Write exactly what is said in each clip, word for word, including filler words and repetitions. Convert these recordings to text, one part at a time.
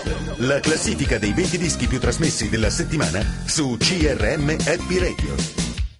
La classifica dei venti dischi più trasmessi della settimana su C R M Happy Radio.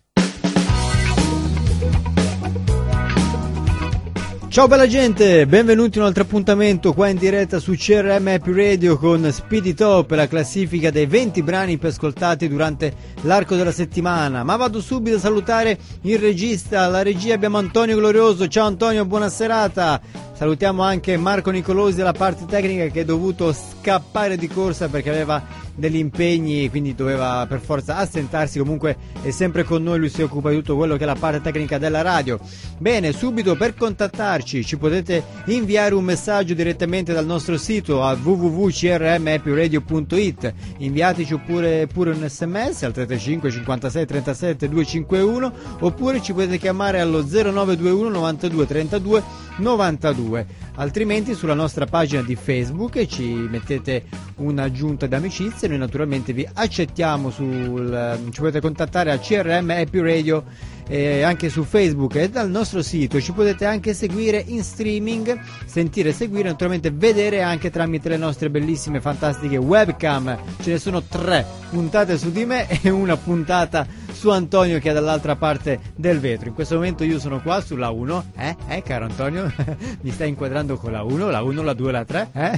Ciao bella gente, benvenuti in un altro appuntamento qua in diretta su C R M Happy Radio con Speedy Top, la classifica dei venti brani più ascoltati durante l'arco della settimana. Ma vado subito a salutare il regista, alla regia abbiamo Antonio Glorioso. Ciao Antonio, buona serata. Salutiamo anche Marco Nicolosi della parte tecnica che è dovuto scappare di corsa perché aveva degli impegni, quindi doveva per forza assentarsi. Comunque è sempre con noi, lui si occupa di tutto quello che è la parte tecnica della radio. Bene, subito per contattarci ci potete inviare un messaggio direttamente dal nostro sito a w w w punto c r m happy radio punto i t. Inviateci oppure pure un sms al tre tre cinque cinquantasei trentasette duecentocinquantuno oppure ci potete chiamare allo zero nove due uno novantadue trentadue novantadue. Altrimenti sulla nostra pagina di Facebook ci mettete un'aggiunta d'amicizia e noi naturalmente vi accettiamo. Sul, ci potete contattare a C R M Happy Radio eh, anche su Facebook e dal nostro sito. Ci potete anche seguire in streaming, sentire, seguire, naturalmente vedere anche tramite le nostre bellissime fantastiche webcam. Ce ne sono tre puntate su di me e una puntata su Antonio che è dall'altra parte del vetro. In questo momento io sono qua sulla uno, eh, eh caro Antonio, mi stai inquadrando con la uno, la uno, la due, la tre, eh?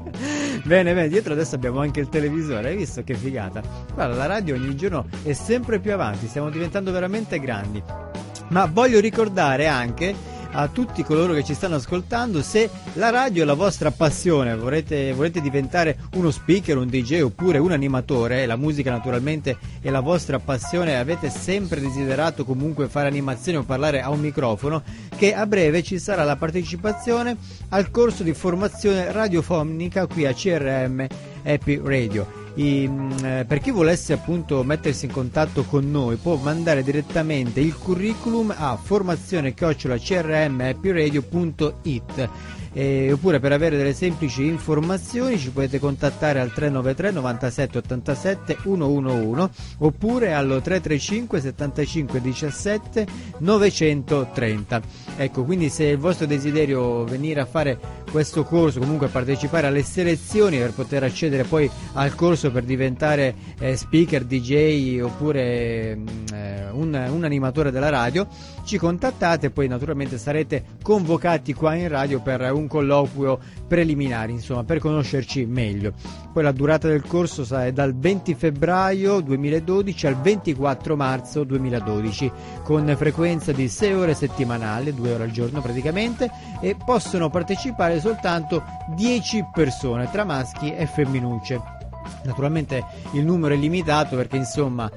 Bene, bene, dietro adesso abbiamo anche il televisore, hai visto che figata? Guarda, la radio ogni giorno è sempre più avanti, stiamo diventando veramente grandi. Ma voglio ricordare anche a tutti coloro che ci stanno ascoltando, se la radio è la vostra passione, volete, volete diventare uno speaker, un D J oppure un animatore, la musica naturalmente è la vostra passione, avete sempre desiderato comunque fare animazione o parlare a un microfono, che a breve ci sarà la partecipazione al corso di formazione radiofonica qui a C R M Happy Radio. I, eh, per chi volesse appunto mettersi in contatto con noi può mandare direttamente il curriculum a formazione chiocciola c r m happy radio punto i t. Eh, oppure per avere delle semplici informazioni ci potete contattare al tre nove tre novantasette ottantasette centouno oppure allo tre tre cinque settantacinque diciassette novecentotrenta. Ecco, quindi se è il vostro desiderio venire a fare questo corso, comunque partecipare alle selezioni per poter accedere poi al corso per diventare eh, speaker, D J oppure eh, un, un animatore della radio, ci contattate e poi naturalmente sarete convocati qua in radio per un colloquio preliminare, insomma, per conoscerci meglio. Poi la durata del corso è dal venti febbraio duemiladodici al ventiquattro marzo duemiladodici, con frequenza di sei ore settimanali, due ore al giorno praticamente, e possono partecipare soltanto dieci persone tra maschi e femminucce. Naturalmente il numero è limitato perché insomma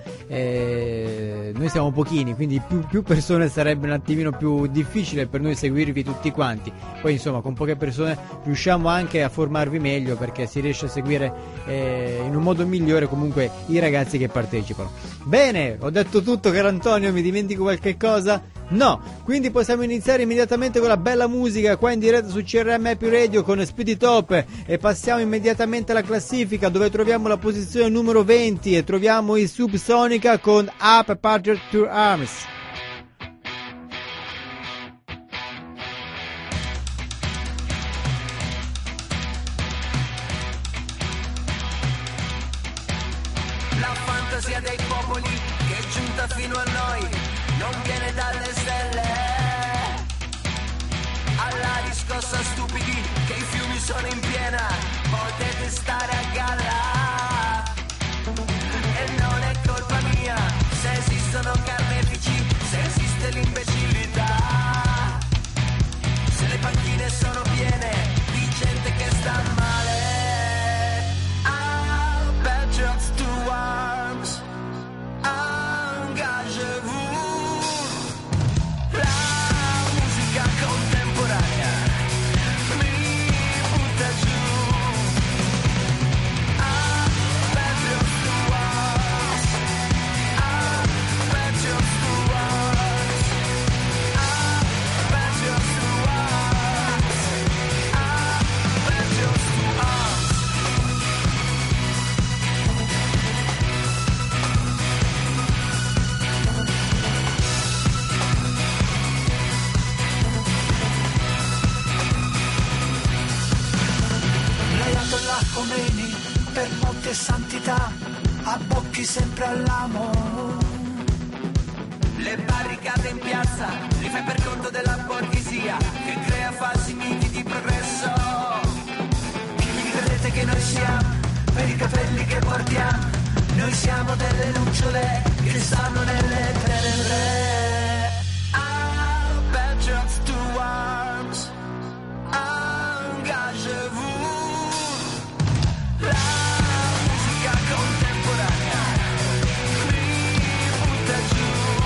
eh, noi siamo pochini, quindi più, più persone sarebbe un attimino più difficile per noi seguirvi tutti quanti. Poi insomma con poche persone riusciamo anche a formarvi meglio perché si riesce a seguire eh, in un modo migliore comunque i ragazzi che partecipano. Bene, ho detto tutto caro Antonio, mi dimentico qualche cosa? No, quindi possiamo iniziare immediatamente con la bella musica qua in diretta su C R M Happy Radio con Speedy Top e passiamo immediatamente alla classifica dove troviamo la posizione numero venti e troviamo i Subsonica con Up Apart Your Arms. La fantasia dei popoli che è giunta fino a noi non viene dalle stelle. Alla riscossa stupidi che i fiumi sono in piena, potete stare a galla. E non è colpa mia se esistono carnefici, se esiste l'imbecillità, se le panchine sono piene di gente che sta male. Ah, Patriots to arms, engagez-vous. Contemporanea mi butta giù. per molte santità, abbocchi sempre all'amo. Le barricate in piazza, li fai per conto della borghesia che crea falsi miti di progresso. Chi credete che noi siamo? Per i capelli che portiamo, noi siamo delle lucciole che stanno nelle tenebre. Ah, patriots to arms, engagez-vous. La musica contemporanea mi butta giù.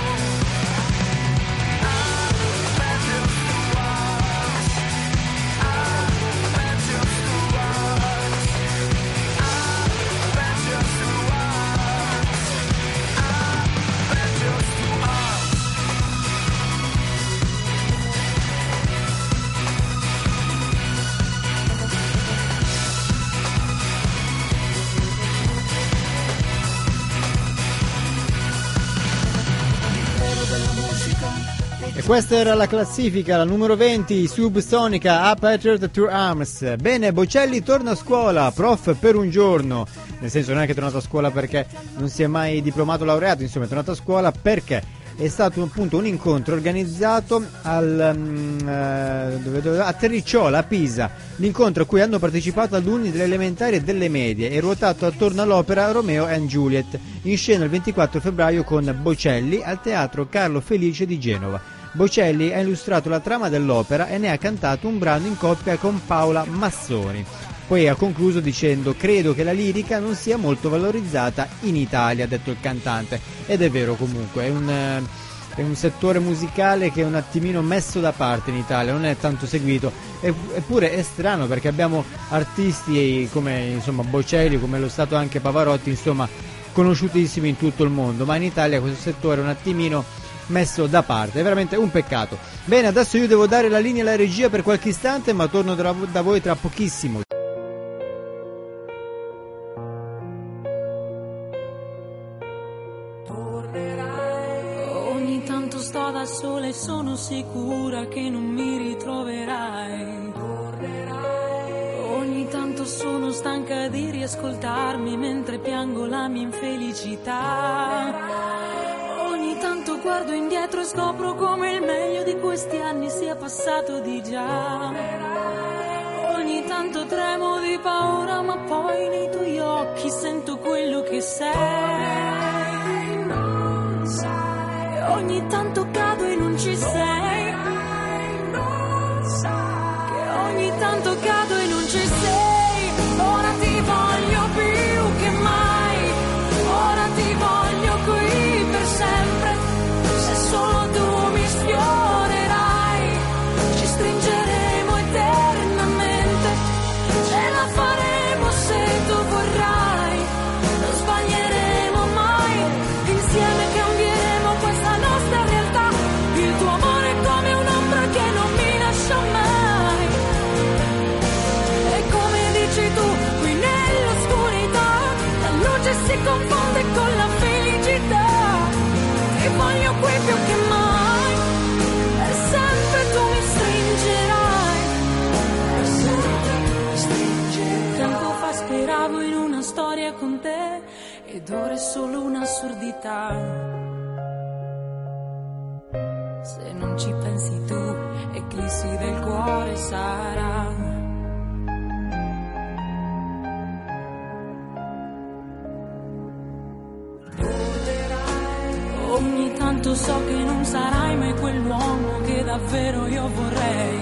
E questa era la classifica, la numero venti, Subsonica, A Patriot to Arms. Bene, Bocelli torna a scuola, prof per un giorno, nel senso non è che è tornato a scuola perché non si è mai diplomato laureato, insomma è tornato a scuola perché è stato appunto un incontro organizzato al, um, uh, dove, dove, a Terricciola, a Pisa, l'incontro a cui hanno partecipato alunni delle elementari e delle medie e ruotato attorno all'opera Romeo and Juliet, in scena il ventiquattro febbraio con Bocelli al Teatro Carlo Felice di Genova. Bocelli ha illustrato la trama dell'opera e ne ha cantato un brano in coppia con Paola Massoni. Poi ha concluso dicendo: credo che la lirica non sia molto valorizzata in Italia, ha detto il cantante, ed è vero comunque, è un, è un settore musicale che è un attimino messo da parte in Italia, non è tanto seguito, eppure è strano perché abbiamo artisti come insomma Bocelli, come lo stato anche Pavarotti, insomma conosciutissimi in tutto il mondo, ma in Italia questo settore è un attimino messo da parte, è veramente un peccato. Bene, adesso io devo dare la linea alla regia per qualche istante, ma torno da, da voi tra pochissimo. Ogni tanto sto da sola e sono sicura che non mi ritroverai. Ogni tanto sono stanca di riascoltarmi mentre piango la mia infelicità. Ogni tanto guardo indietro e scopro come il meglio di questi anni sia passato di già. Ogni tanto tremo di paura, ma poi nei tuoi occhi sento quello che sei. Non sai. E ogni tanto cado e non ci sei. Non sai. Che ogni tanto cado e non ci sei. Ora ti voglio più che mai. Ora ti voglio qui per sempre. Se solo tu mi sfiorerai, ci stringeremo eternamente. Ce la faremo se tu vorrai. Non sbaglieremo mai. Insieme cambieremo questa nostra realtà. Il tuo amore è come un'ombra che non mi lascia mai. E come dici tu, qui nell'oscurità, la luce si confonde con la felicità. Ti voglio qui più che mai, e sempre tu mi stringerai, e sempre tu mi stringerai. Tempo fa speravo in una storia con te, ed ora è solo un'assurdità. Se non ci pensi tu, eclissi del cuore sarà. Ogni tanto so che non sarai mai quell'uomo che davvero io vorrei.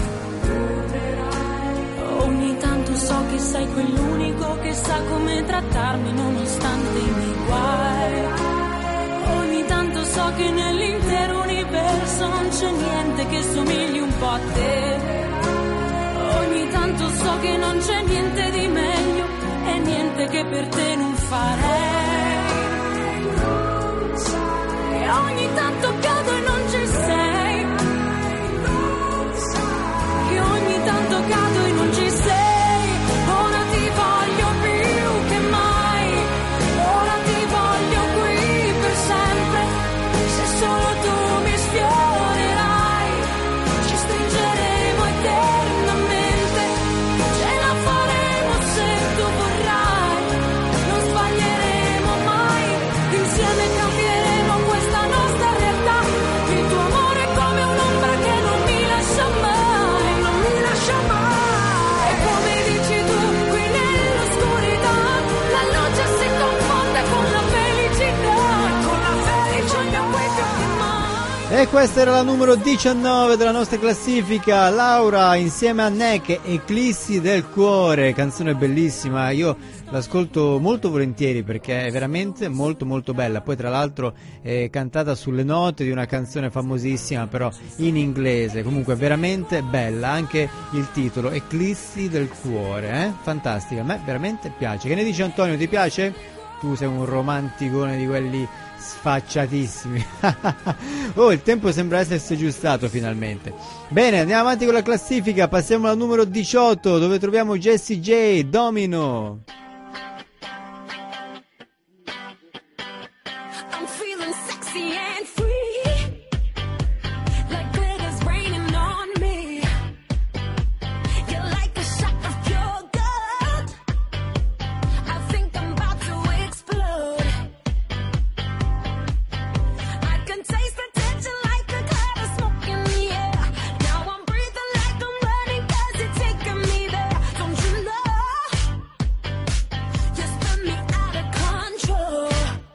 Ogni tanto so che sei quell'unico che sa come trattarmi nonostante i miei guai. Ogni tanto so che nell'intero universo non c'è niente che somigli un po' a te. Ogni tanto so che non c'è niente di meglio e niente che per te non farei. E ogni tanto cado e non ci sei. Che ogni tanto cado e non ci sei. Ora ti voglio più che mai. Ora ti voglio qui per sempre. Se solo tu mi sfiorerai, ci stringeremo eternamente. Ce la faremo se tu vorrai. E questa era la numero diciannove della nostra classifica, Laura insieme a Neck, Eclissi del cuore, canzone bellissima, io l'ascolto molto volentieri perché è veramente molto molto bella, poi tra l'altro è cantata sulle note di una canzone famosissima però in inglese, comunque veramente bella, anche il titolo, Eclissi del cuore, eh? Fantastica, a me veramente piace. Che ne dici Antonio, ti piace? Tu sei un romanticone di quelli sfacciatissimi. Oh, il tempo sembra essersi aggiustato finalmente. Bene, andiamo avanti con la classifica, passiamo al numero diciotto dove troviamo Jessie J, Domino. I'm feeling sexy and free, like glitter's raining on me. You're like a shot of pure gold. I think I'm about to explode. I can taste the tension like a cloud of smoke in the air. Now I'm breathing like I'm running 'cause you're taking me there. Don't you know? You spin me out of control.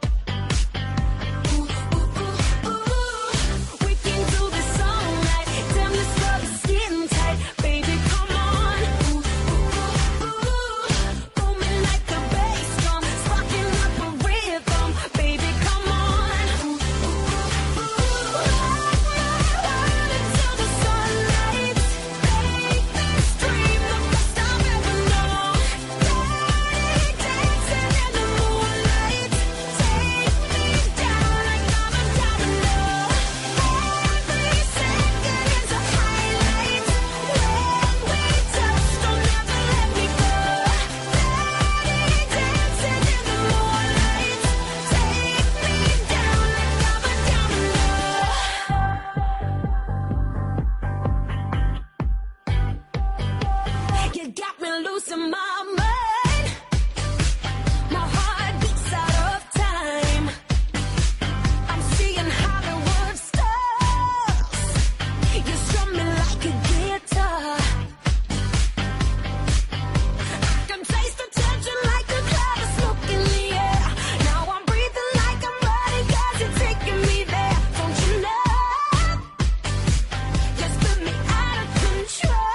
Ooh, ooh, ooh, ooh. We can do this all night. Damn, this love is getting tight. Baby, come on. Ooh, ooh, ooh, ooh. Booming like a bass drum, sparking up a rhythm. Baby, come on. Ooh, ooh, ooh, ooh. Ride until the sunlight. Make this dream the best I've ever known. Dirty dancing in the moonlight. Take me down like I'm a domino. Every second is a highlight. When we touch, don't ever let me go. Dirty dancing in the moonlight. Take me down like I'm a domino. You got me losing my mind. My heart beats out of time. I'm seeing Hollywood stars. You strum me like a guitar. I can taste the tension like a cloud of smoke in the air. Now I'm breathing like I'm running 'cause you're taking me there. Don't you know? You spin me out of control.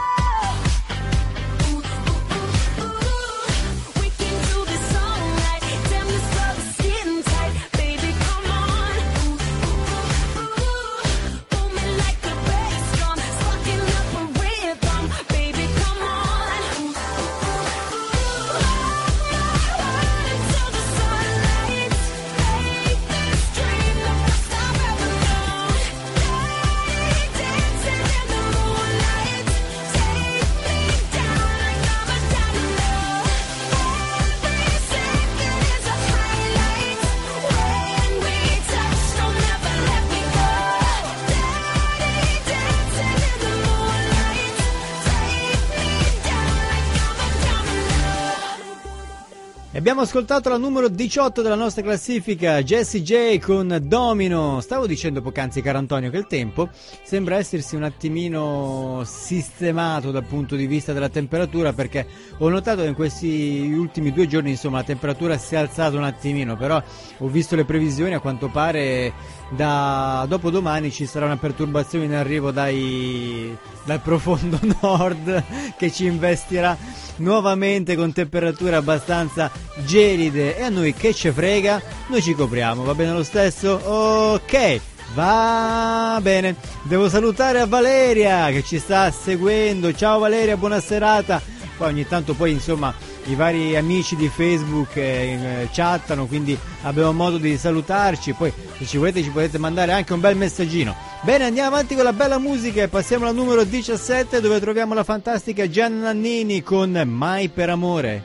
Ooh, ooh, ooh, ooh. We can do this all night. Damn, this love is getting tight. Baby, come on. Ooh, ooh, ooh, ooh. Booming like a bass drum, sparking up a rhythm. Baby, come on. Ooh, ooh, ooh, ooh. Ride until the sunlight. Make this dream the best I've ever known. Dirty dancing in the moonlight. Take me down like I'm a domino. Every second is a highlight. When we touch, don't ever let me go. Dirty dancing in the moonlight. Take me down like I'm a domino. E abbiamo ascoltato la numero diciotto della nostra classifica, Jessie J con Domino. Stavo dicendo poc'anzi, caro Antonio, che il tempo sembra essersi un attimino sistemato dal punto di vista della temperatura, perché ho notato che in questi ultimi due giorni insomma la temperatura si è alzata un attimino, però ho visto le previsioni, a quanto pare da dopodomani ci sarà una perturbazione in arrivo dai, dal profondo nord che ci investirà nuovamente con temperature abbastanza gelide, e a noi che ce frega, noi ci copriamo, va bene lo stesso? Ok, va bene. Devo salutare a Valeria che ci sta seguendo. Ciao Valeria, buona serata. Poi ogni tanto poi insomma i vari amici di Facebook eh, chattano, quindi abbiamo modo di salutarci, poi se ci volete ci potete mandare anche un bel messaggino. Bene, andiamo avanti con la bella musica e passiamo al numero diciassette dove troviamo la fantastica Gianna Nannini con Mai per amore.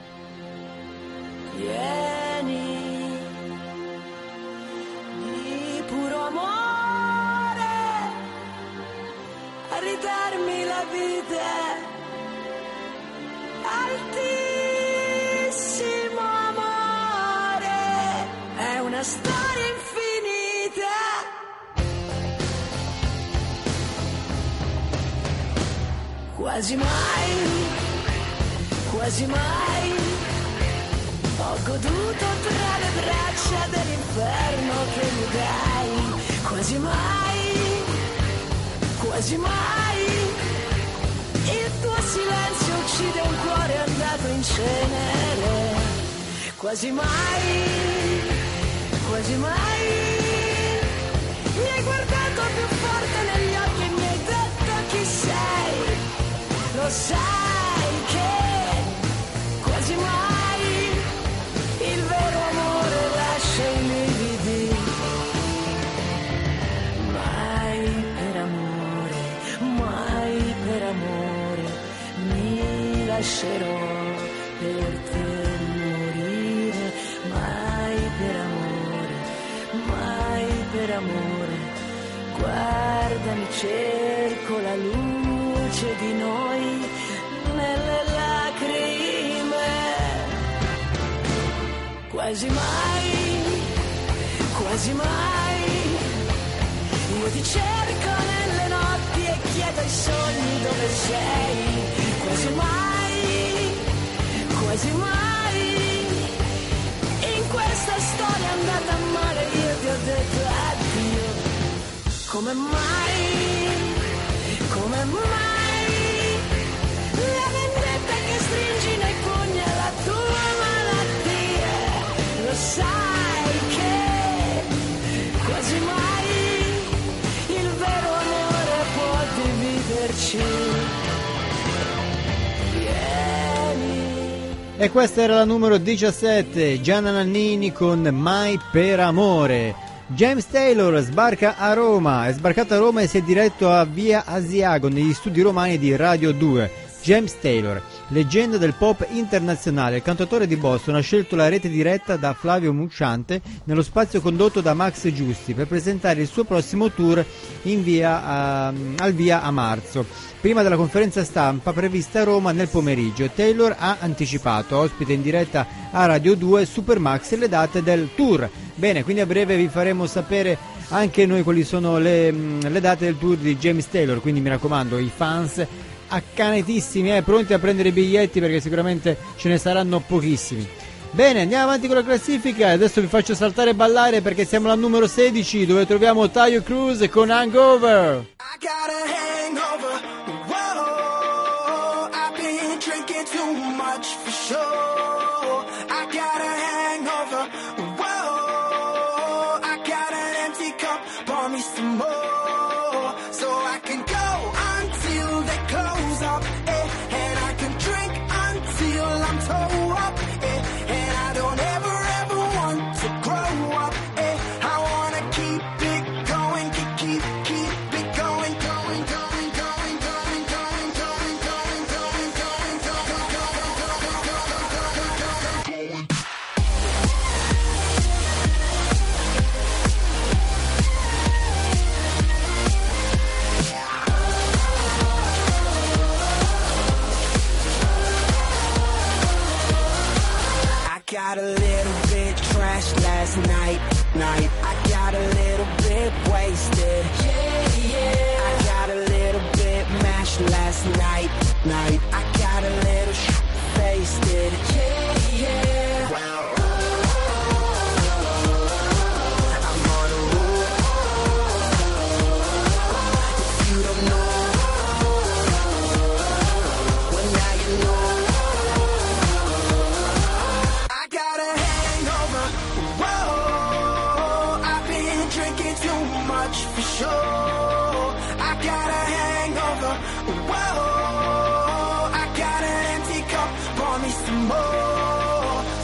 Vieni di puro amore a ridarmi la vita, altissimo amore, è una storia infinita. Quasi mai, quasi mai ho goduto tra le braccia dell'inferno che mi dai. Quasi mai quasi mai. Il tuo silenzio uccide un cuore andato in cenere, quasi mai, quasi mai. Mi hai guardato più forte negli occhi e mi hai detto chi sei. Lo sai che quasi mai il vero amore lascia i lividi. Mai per amore, mai per amore mi lascerò per te morire. Mai per amore, mai per amore, guardami, cerco la luce di noi nelle lacrime. Quasi mai, quasi mai, io ti cerco nelle notti e chiedo ai sogni dove sei. Quasi mai, quasi mai, in questa storia andata male io ti ho detto addio. Come mai, come mai, la vendetta che stringi nei pugni è la tua malattia. Lo sai che quasi mai il vero amore può dividerci. E questa era la numero diciassette, Gianna Nannini con Mai per amore. James Taylor sbarca a Roma, è sbarcato a Roma e si è diretto a Via Asiago negli studi romani di Radio due. James Taylor, leggenda del pop internazionale, il cantautore di Boston ha scelto la rete diretta da Flavio Mucciante nello spazio condotto da Max Giusti per presentare il suo prossimo tour in via, uh, al Via a marzo. Prima della conferenza stampa prevista a Roma nel pomeriggio, Taylor ha anticipato, ospite in diretta a Radio due, Supermax, le date del tour. Bene, quindi a breve vi faremo sapere anche noi quali sono le, le date del tour di James Taylor, quindi mi raccomando, i fans accanitissimi, eh, pronti a prendere i biglietti perché sicuramente ce ne saranno pochissimi. Bene, andiamo avanti con la classifica e adesso vi faccio saltare e ballare perché siamo al numero sedici dove troviamo Taio Cruz con Hangover. I got a hangover, whoa, I've been drinking too much for sure. I got a hangover, whoa, I got an empty cup, pour me some more, so I can go until they close up, eh, and I can drink until I'm toe up, eh, and I don't ever ever want to grow up, eh, I wanna keep it going, keep, keep, keep it going, going, going, going, going, going, going, going, going, going, going, going, going. I got a little bit trashed last night, night. I got a little bit wasted. Yeah, yeah. I got a little bit mashed last night, night. I got a little sh**faced. Yeah, yeah. Well, I'm on a roll. If you don't know, well now you know. I got a hangover, whoa, I've been drinking too much for sure. I got a hangover, whoa, I got an empty cup, pour me some more,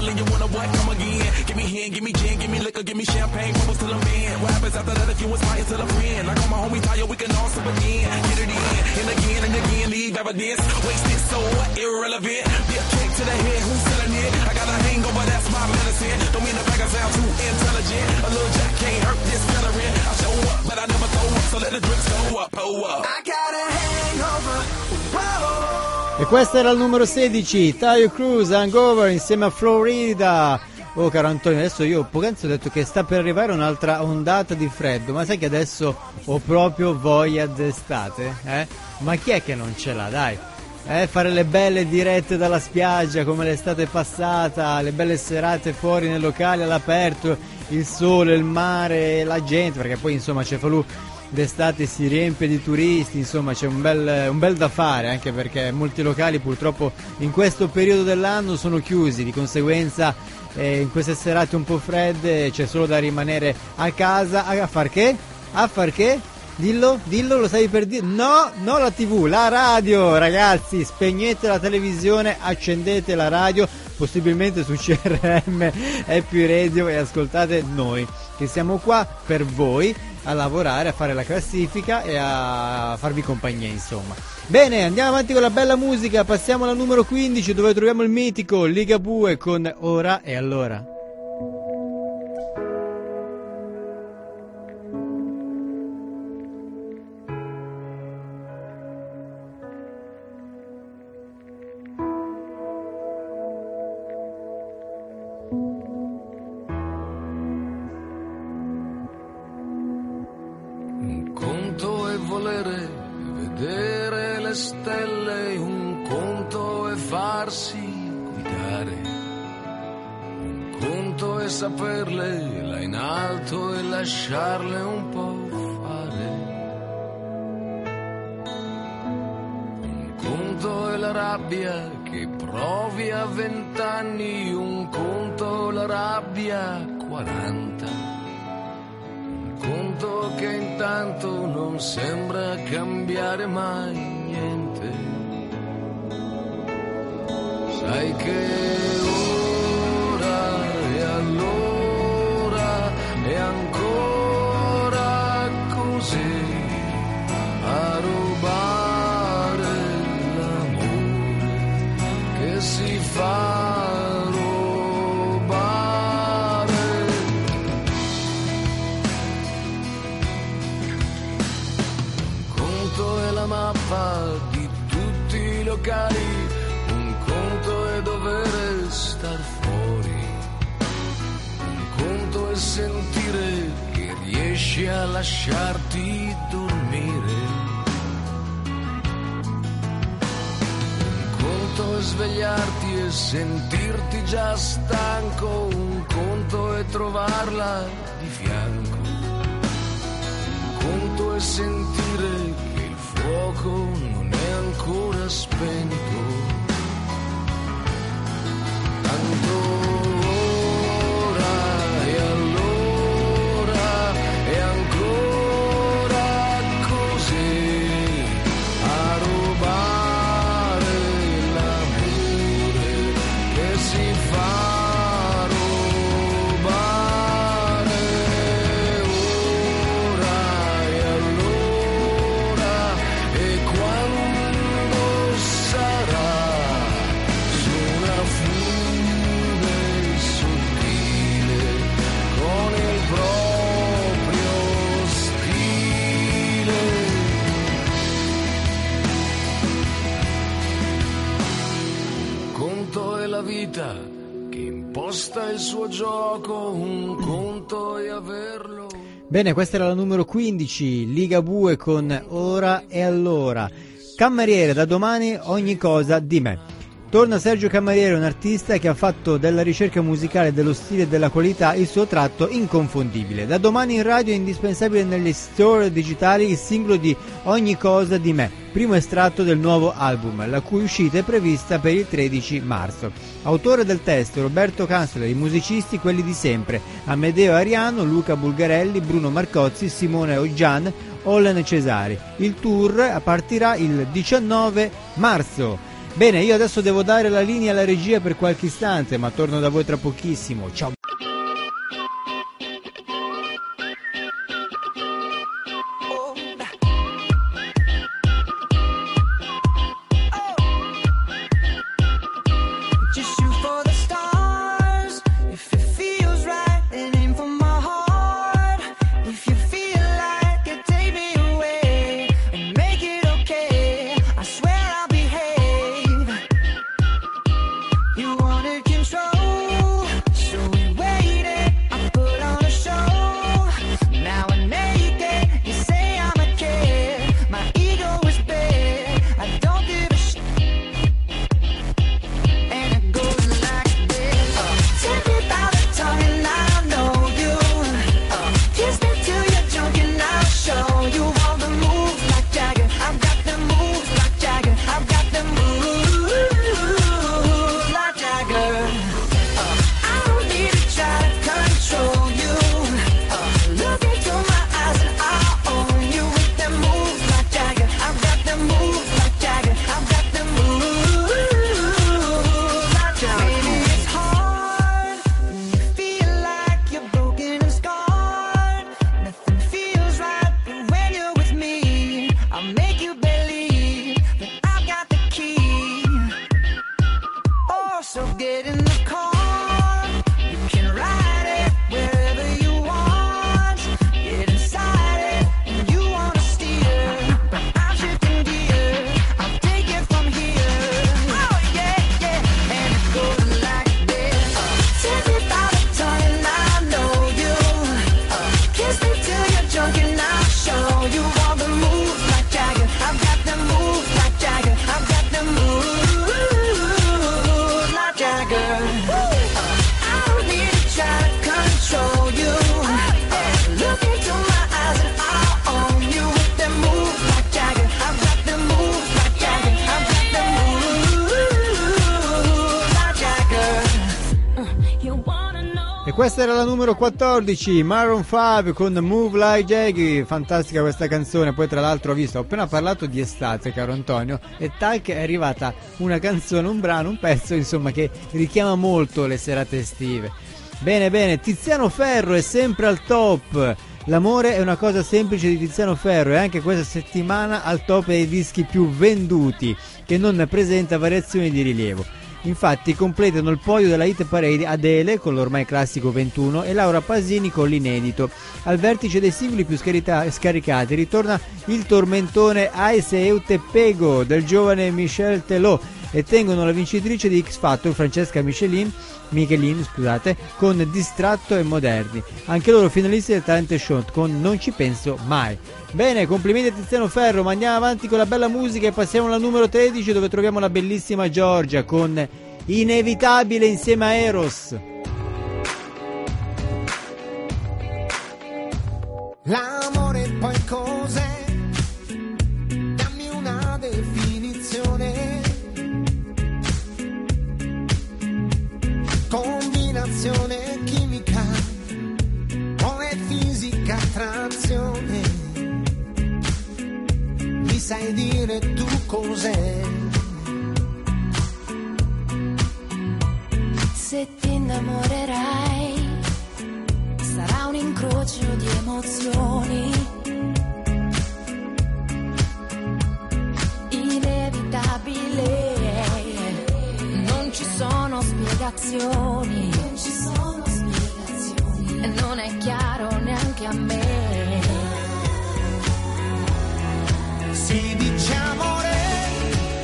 and you wanna what? Come again. Give me hand, give me gin, give me liquor, give me champagne, bubbles till I'm in. What happens after that if you inspire till a friend? Like all my homies tired, we can all sip again. Get it in, and again and again, leave evidence. Wasted, so what? Irrelevant. Get kicked to the head, who's selling it? I got a hangover, that's my medicine. Don't mean to make I sound too intelligent. A little jack can't hurt this veteran. I show up, but I never throw up, so let the drinks go up, pull up. I got a hangover. Whoa. E questo era il numero sedici, Taio Cruz, Hangover, insieme a Florida. Oh caro Antonio, adesso io poc'anzi ho detto che sta per arrivare un'altra ondata di freddo, ma sai che adesso ho proprio voglia d'estate, eh? Ma chi è che non ce l'ha, dai? Eh, fare le belle dirette dalla spiaggia come l'estate passata, le belle serate fuori nel locale all'aperto, il sole, il mare, la gente, perché poi insomma Cefalù d'estate si riempie di turisti, insomma c'è un bel, un bel da fare, anche perché molti locali purtroppo in questo periodo dell'anno sono chiusi, di conseguenza eh, in queste serate un po' fredde c'è solo da rimanere a casa a far che? A far che? Dillo, dillo, lo stavi per dire? No, no la tivù, la radio, ragazzi, spegnete la televisione, accendete la radio, possibilmente su C R M Happy Radio, e ascoltate noi, che siamo qua per voi a lavorare, a fare la classifica e a farvi compagnia, insomma. Bene, andiamo avanti con la bella musica, passiamo alla numero quindici, dove troviamo il mitico Ligabue con Ora e Allora. Saperle là in alto e lasciarle un po' fare. Un conto è la rabbia che provi a vent'anni, un conto la rabbia a quaranta. Un conto che intanto non sembra cambiare mai niente. Sai che allora è ancora così a rubare l'amore che si fa rubare. Un conto è la mappa di tutti i locali, un conto è dover star fuori, conto è sentire che riesci a lasciarti dormire. Un conto è svegliarti e sentirti già stanco, un conto è trovarla di fianco. Un conto è sentire che il fuoco non è ancora spento. Tanto che imposta il suo gioco, un conto e averlo. Bene, questa era la numero quindici, Ligabue con Ora e Allora. Cameriere, da domani ogni cosa di me. Torna Sergio Cameriere, un artista che ha fatto della ricerca musicale, dello stile e della qualità il suo tratto inconfondibile. Da domani in radio è indispensabile negli store digitali il singolo di Ogni cosa di me, primo estratto del nuovo album, la cui uscita è prevista per il tredici marzo. Autore del testo Roberto Canzler, i musicisti quelli di sempre, Amedeo Ariano, Luca Bulgarelli, Bruno Marcozzi, Simone Oggian, Olen Cesari. Il tour partirà il diciannove marzo. Bene, io adesso devo dare la linea alla regia per qualche istante, ma torno da voi tra pochissimo. Ciao. Questa era la numero quattordici, Maroon cinque con Move Like Jagger, fantastica questa canzone. Poi tra l'altro ho visto, ho appena parlato di estate, caro Antonio, e tac è arrivata una canzone, un brano, un pezzo insomma che richiama molto le serate estive. Bene bene, Tiziano Ferro è sempre al top. L'amore è una cosa semplice di Tiziano Ferro e anche questa settimana al top dei dischi più venduti, che non presenta variazioni di rilievo. Infatti completano il podio della Hit Parade Adele con l'ormai classico ventuno e Laura Pasini con l'inedito. Al vertice dei singoli più scarita- scaricati ritorna il tormentone Ai Se Eu Te Pego del giovane Michel Teló e tengono la vincitrice di X Factor Francesca Michelin, Michelin scusate, con Distratto e Moderni. Anche loro finalisti del Talent Show con Non Ci Penso Mai. Bene, complimenti a Tiziano Ferro, ma andiamo avanti con la bella musica e passiamo alla numero tredici dove troviamo la bellissima Giorgia con Inevitabile insieme a Eros. L'amore poi cos'è? Dammi una definizione. Combinazione chimica o è fisica attrazione? Mi sai dire tu cos'è? Se ti innamorerai sarà un incrocio di emozioni inevitabile, non ci sono spiegazioni, non ci sono spiegazioni e non è chiaro neanche a me. Si dice amore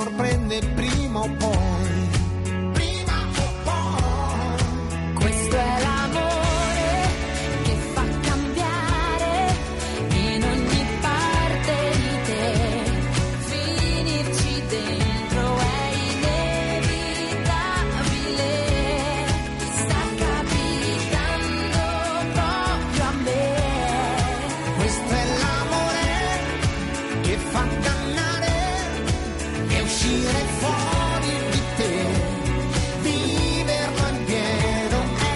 sorprende prima o poi, prima o poi. Questo è l'amore che fa cambiare in ogni parte di te. Finirci dentro è inevitabile. Sta capitando proprio a me. Questo è l'amore che fa dannare e uscire fuori di te. Viverlo in pieno è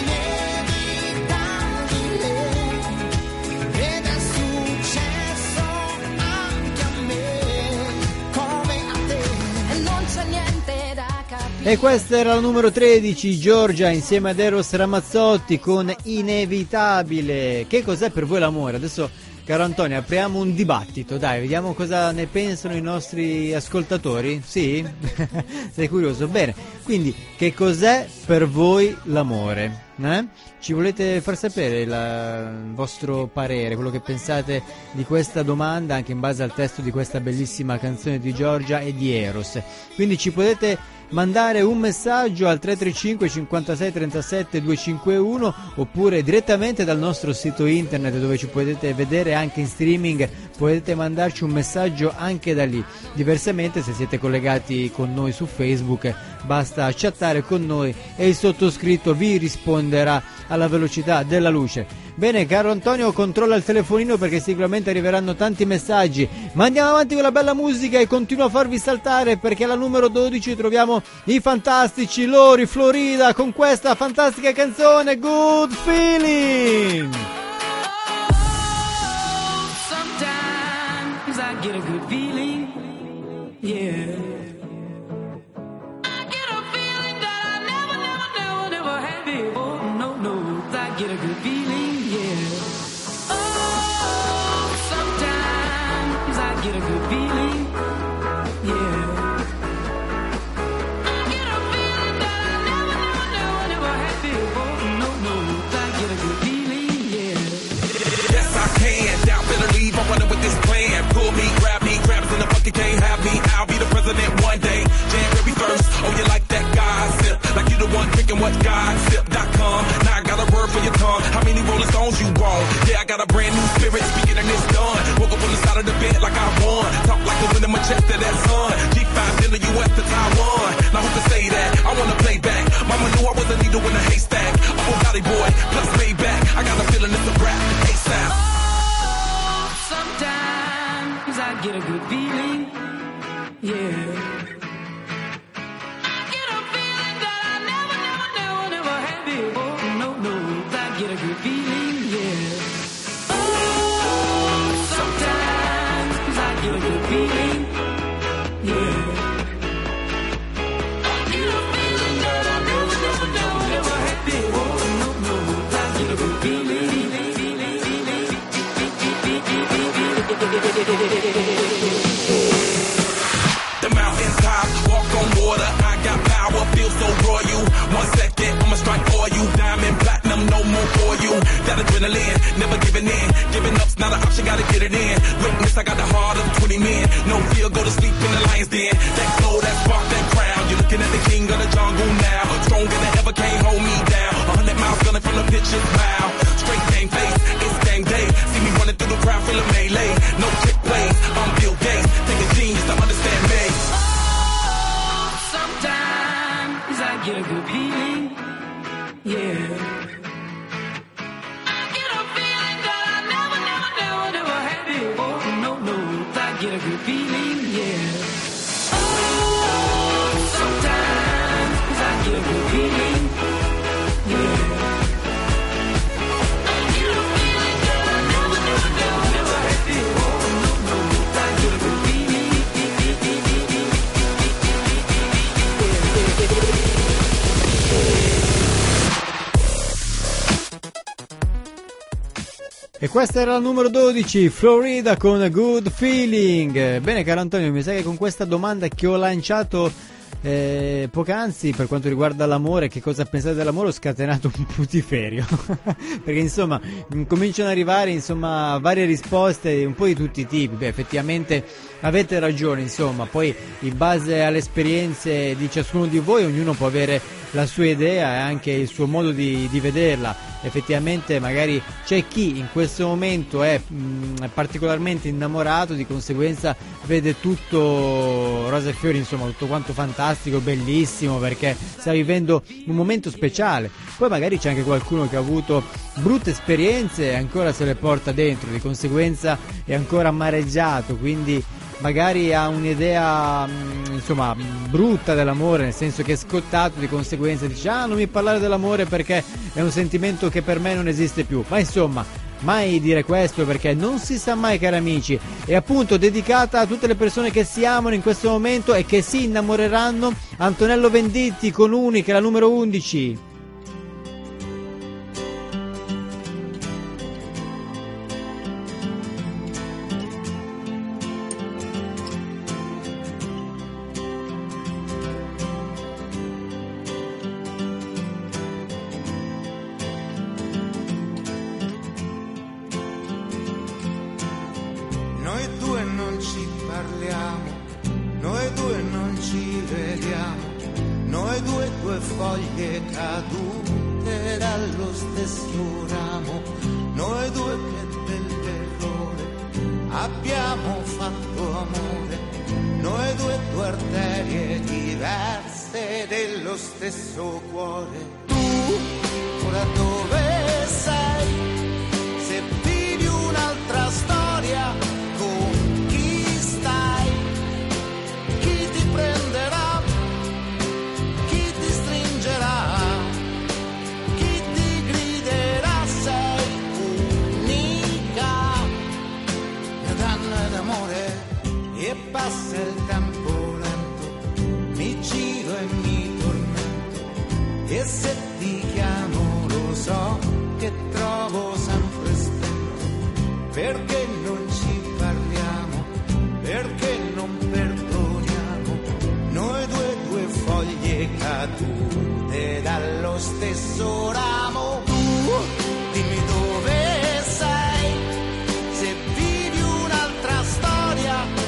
inevitabile ed è successo anche a me come a te. E non c'è niente da capire. E questa era la numero tredici, Giorgia insieme ad Eros Ramazzotti con Inevitabile. Che cos'è per voi l'amore? Adesso, caro Antonio, apriamo un dibattito, dai, vediamo cosa ne pensano i nostri ascoltatori. Sì? Sei curioso? Bene, quindi che cos'è per voi l'amore? Eh? Ci volete far sapere la- il vostro parere, quello che pensate di questa domanda, anche in base al testo di questa bellissima canzone di Giorgia e di Eros. Quindi ci potete mandare un messaggio al tre tre cinque cinquantasei trentasette duecentocinquantuno oppure direttamente dal nostro sito internet, dove ci potete vedere anche in streaming. Potete mandarci un messaggio anche da lì. Diversamente, se siete collegati con noi su Facebook, basta chattare con noi e il sottoscritto vi risponderà alla velocità della luce. Bene, caro Antonio, controlla il telefonino perché sicuramente arriveranno tanti messaggi, ma andiamo avanti con la bella musica e continuo a farvi saltare, perché alla numero dodici troviamo i fantastici Lori Florida con questa fantastica canzone Good Feeling. Sometimes I get a good feeling, yeah. I get a feeling that I never, never, never, never had before. No, no, I get a good feeling, yeah. Oh, sometimes I get a good feeling, yeah. I get a feeling that I never, never, never, never had before. No, no, I get a good feeling, yeah. Yes, I can. Doubt better leave. I'm running with this plan. Pull me, grab me, grab us in the bucket, can't have me. I'll be the president one day. January first. Oh, you like that gossip? Like you the one drinking what gossip dot com. Now I got a word for your tongue. How many Rolling Stones you want? Yeah, I got a brand new spirit speaking and it's done. Woke up on the side of the bed like I won. Talk like the wind in my chest to that sun. G five in the U S to Taiwan. Now who can say that? I wanna play back. Mama knew I was a needle in a haystack. I'm a Gotti boy, plus Maybach. I got a feeling it's a rap. ASAP. Oh, sometimes I get a good feeling, yeah. I get a feeling that I never, never, never, never had before. No, no, I get a good feeling, yeah. Oh, sometimes I get a good feeling, yeah. I get a feeling that I never, never, never, never had before. No, no, I get a good feeling. The mountains top, walk on water. I got power, feel so royal. One second, I'ma strike for you. Diamond, platinum, no more for you. That adrenaline, never giving in. Giving up's not an option, gotta get it in. Witness, I got the heart of twenty men. No fear, go to sleep in the lion's den. That glow, that spark, that crown. You're looking at the king of the jungle now. Stronger than ever, can't hold me down. A hundred miles gunning from the pitcher's mouth. Straight game face, it's game day. See me running through the crowd, full of melee. No trick plays, I'm Bill Gates. Take a genius to understand me. Oh, sometimes I get a good feeling, yeah. I get a feeling that I never, never, never, never had before. No, no, I get a good feeling, yeah. Oh, sometimes I get a good feeling, yeah. I get a feeling that I never, never, never, never had before. No, no, I get a good feeling. E questa era la numero dodici, Florida con Good Feeling. Bene, caro Antonio, mi sa che con questa domanda che ho lanciato eh, poc'anzi per quanto riguarda l'amore, che cosa pensate dell'amore, ho scatenato un putiferio perché insomma cominciano ad arrivare insomma varie risposte un po' di tutti i tipi. Beh, effettivamente avete ragione, insomma, poi in base alle esperienze di ciascuno di voi ognuno può avere la sua idea e anche il suo modo di, di vederla. Effettivamente magari c'è chi in questo momento è mh, particolarmente innamorato, di conseguenza vede tutto rose e fiori, insomma tutto quanto fantastico, bellissimo, perché sta vivendo un momento speciale. Poi magari c'è anche qualcuno che ha avuto brutte esperienze e ancora se le porta dentro, di conseguenza è ancora amareggiato, quindi magari ha un'idea mh, insomma brutta dell'amore, nel senso che è scottato, di conseguenza dice ah non mi parlare dell'amore perché è un sentimento che per me non esiste più. Ma insomma mai dire questo, perché non si sa mai, cari amici. È appunto dedicata a tutte le persone che si amano in questo momento e che si innamoreranno. Antonello Venditti con Unica, la numero undici. Noi due non ci parliamo, noi due non ci vediamo, noi due due foglie cadute dallo stesso ramo, noi due che dell'errore abbiamo fatto amore, noi due due arterie diverse dello stesso cuore. Tu ora dove sei? Se vivi un'altra storia, e passa il tempo lento, mi giro e mi tormento, e se ti chiamo lo so che trovo sempre stento, perché non ci parliamo, perché non perdoniamo, noi due due foglie cadute dallo stesso ramo. Tu dimmi dove sei, se vivi un'altra storia,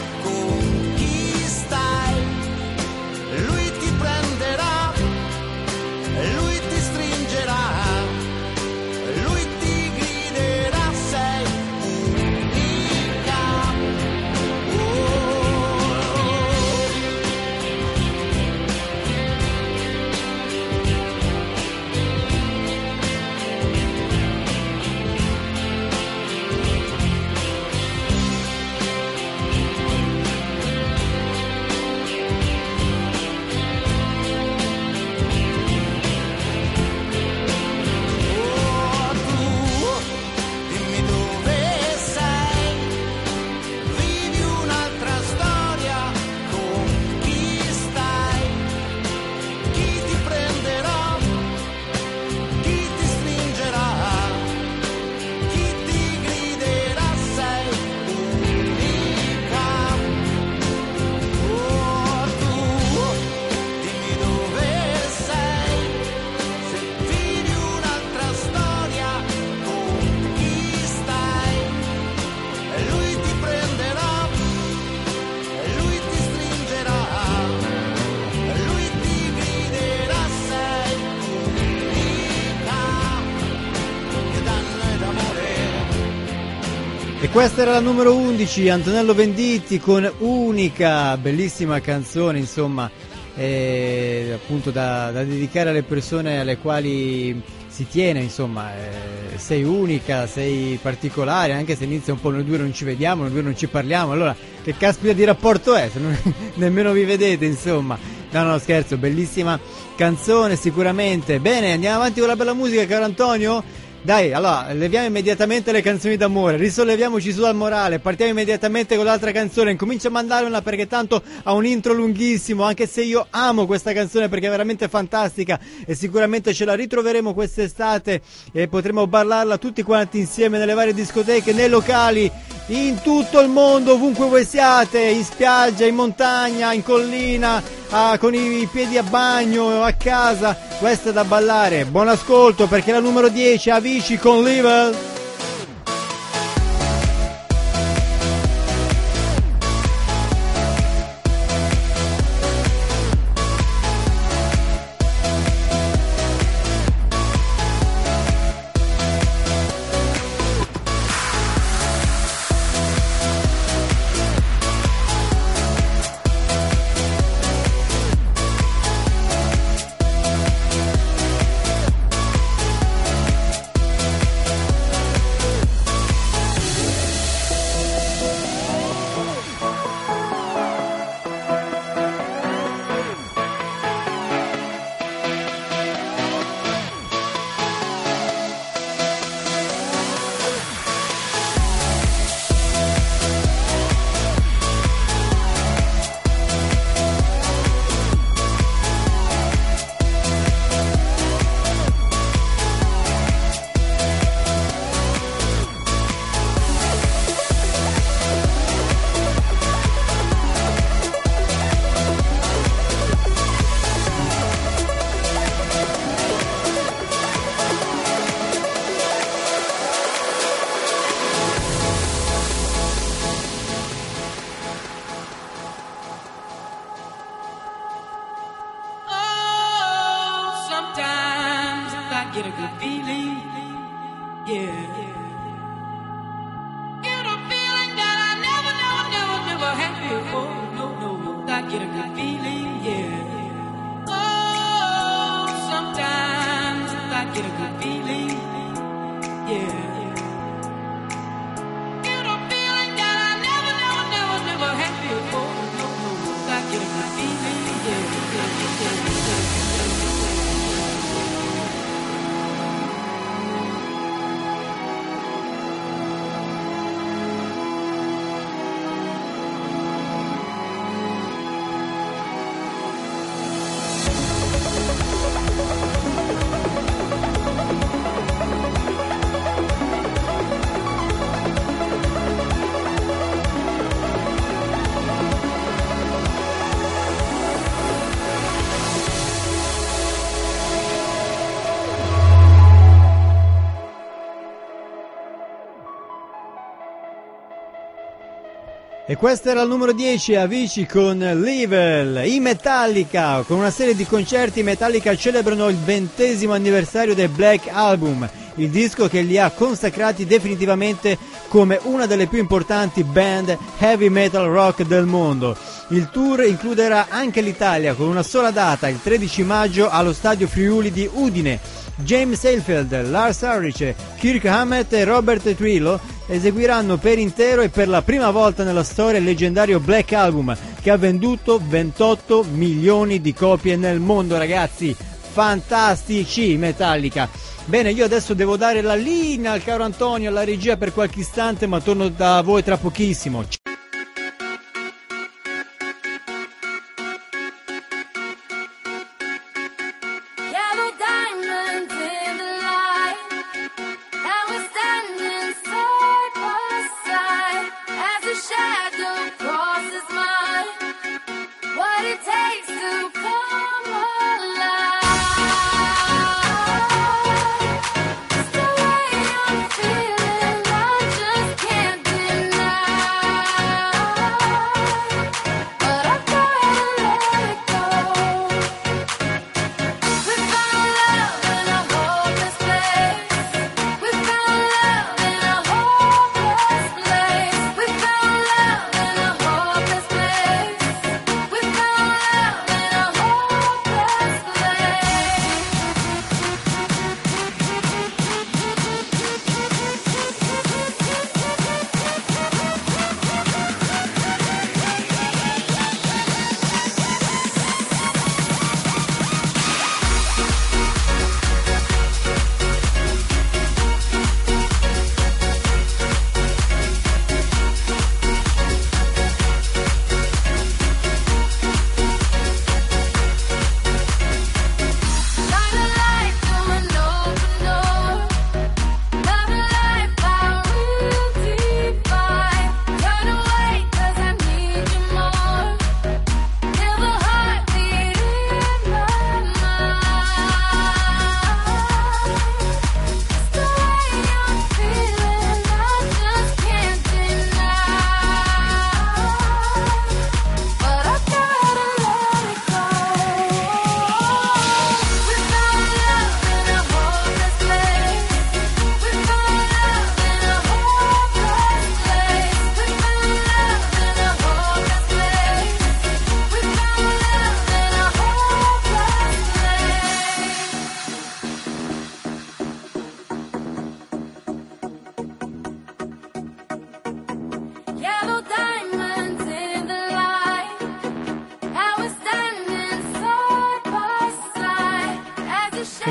E questa era la numero undici, Antonello Venditti con Unica, bellissima canzone, insomma, eh, appunto da, da dedicare alle persone alle quali si tiene, insomma, eh, sei unica, sei particolare, anche se inizia un po' noi due non ci vediamo, noi due non ci parliamo, allora che caspita di rapporto è se non, nemmeno vi vedete, insomma. No, no, scherzo, bellissima canzone sicuramente. Bene, andiamo avanti con la bella musica, caro Antonio. Dai, allora, leviamo immediatamente le canzoni d'amore, risolleviamoci su dal morale, partiamo immediatamente con l'altra canzone, incomincio a mandarvela perché tanto ha un intro lunghissimo, anche se io amo questa canzone perché è veramente fantastica e sicuramente ce la ritroveremo quest'estate e potremo ballarla tutti quanti insieme nelle varie discoteche, nei locali. in tutto il mondo, ovunque voi siate, in spiaggia, in montagna, in collina, ah, con i piedi a bagno, a casa, questa è da ballare. Buon ascolto, perché la numero dieci, Avicii con Level. E questa era il numero dieci, Avicii con Level. I Metallica, con una serie di concerti, Metallica celebrano il ventesimo anniversario del Black Album, il disco che li ha consacrati definitivamente come una delle più importanti band heavy metal rock del mondo. Il tour includerà anche l'Italia con una sola data, il tredici maggio allo Stadio Friuli di Udine. James Hetfield, Lars Ulrich, Kirk Hammett e Robert Trujillo eseguiranno per intero e per la prima volta nella storia il leggendario Black Album, che ha venduto ventotto milioni di copie nel mondo, ragazzi. Fantastici Metallica. Bene, io adesso devo dare la linea al caro Antonio, alla regia per qualche istante, ma torno da voi tra pochissimo. Feeling I just can't deny.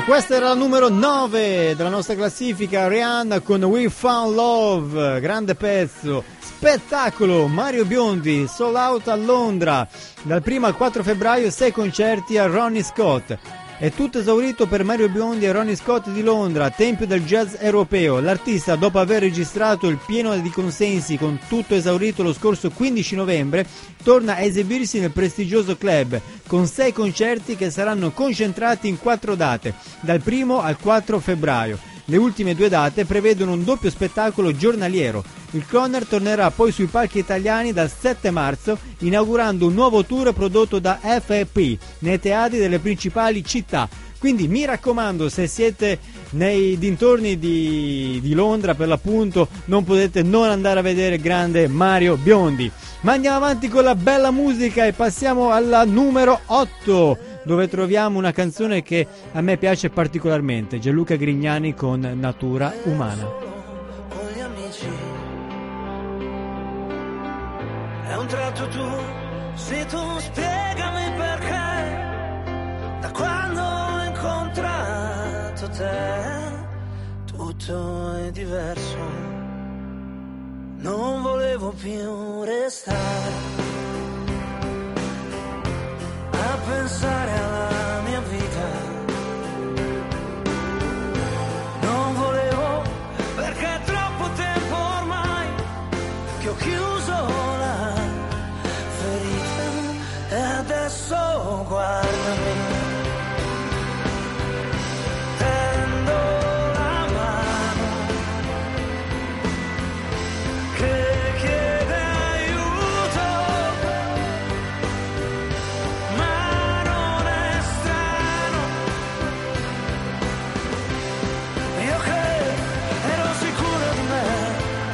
Questa era la numero nove della nostra classifica, Rihanna con We Found Love, grande pezzo, spettacolo, Mario Biondi, sold out a Londra, dal primo al quattro febbraio sei concerti a Ronnie Scott. È tutto esaurito per Mario Biondi e Ronnie Scott di Londra, tempio del jazz europeo. L'artista, dopo aver registrato il pieno di consensi con tutto esaurito lo scorso quindici novembre, torna a esibirsi nel prestigioso club, con sei concerti che saranno concentrati in quattro date, dal primo al quattro febbraio. Le ultime due date prevedono un doppio spettacolo giornaliero. Il crooner tornerà poi sui palchi italiani dal sette marzo, inaugurando un nuovo tour prodotto da F A P nei teatri delle principali città. Quindi mi raccomando, se siete nei dintorni di, di Londra per l'appunto, non potete non andare a vedere il grande Mario Biondi. Ma andiamo avanti con la bella musica e passiamo alla numero otto, dove troviamo una canzone che a me piace particolarmente, Gianluca Grignani con Natura Umana. Con gli amici è un tratto tu, se tu spiegami perché da quando ho incontrato te tutto è diverso, non volevo più restare a pensare alla mia vita, non volevo, perché è troppo tempo ormai che ho chiuso la ferita e adesso guardami, tendo la mano che chiede aiuto, ma non è strano, io che ero sicuro di me,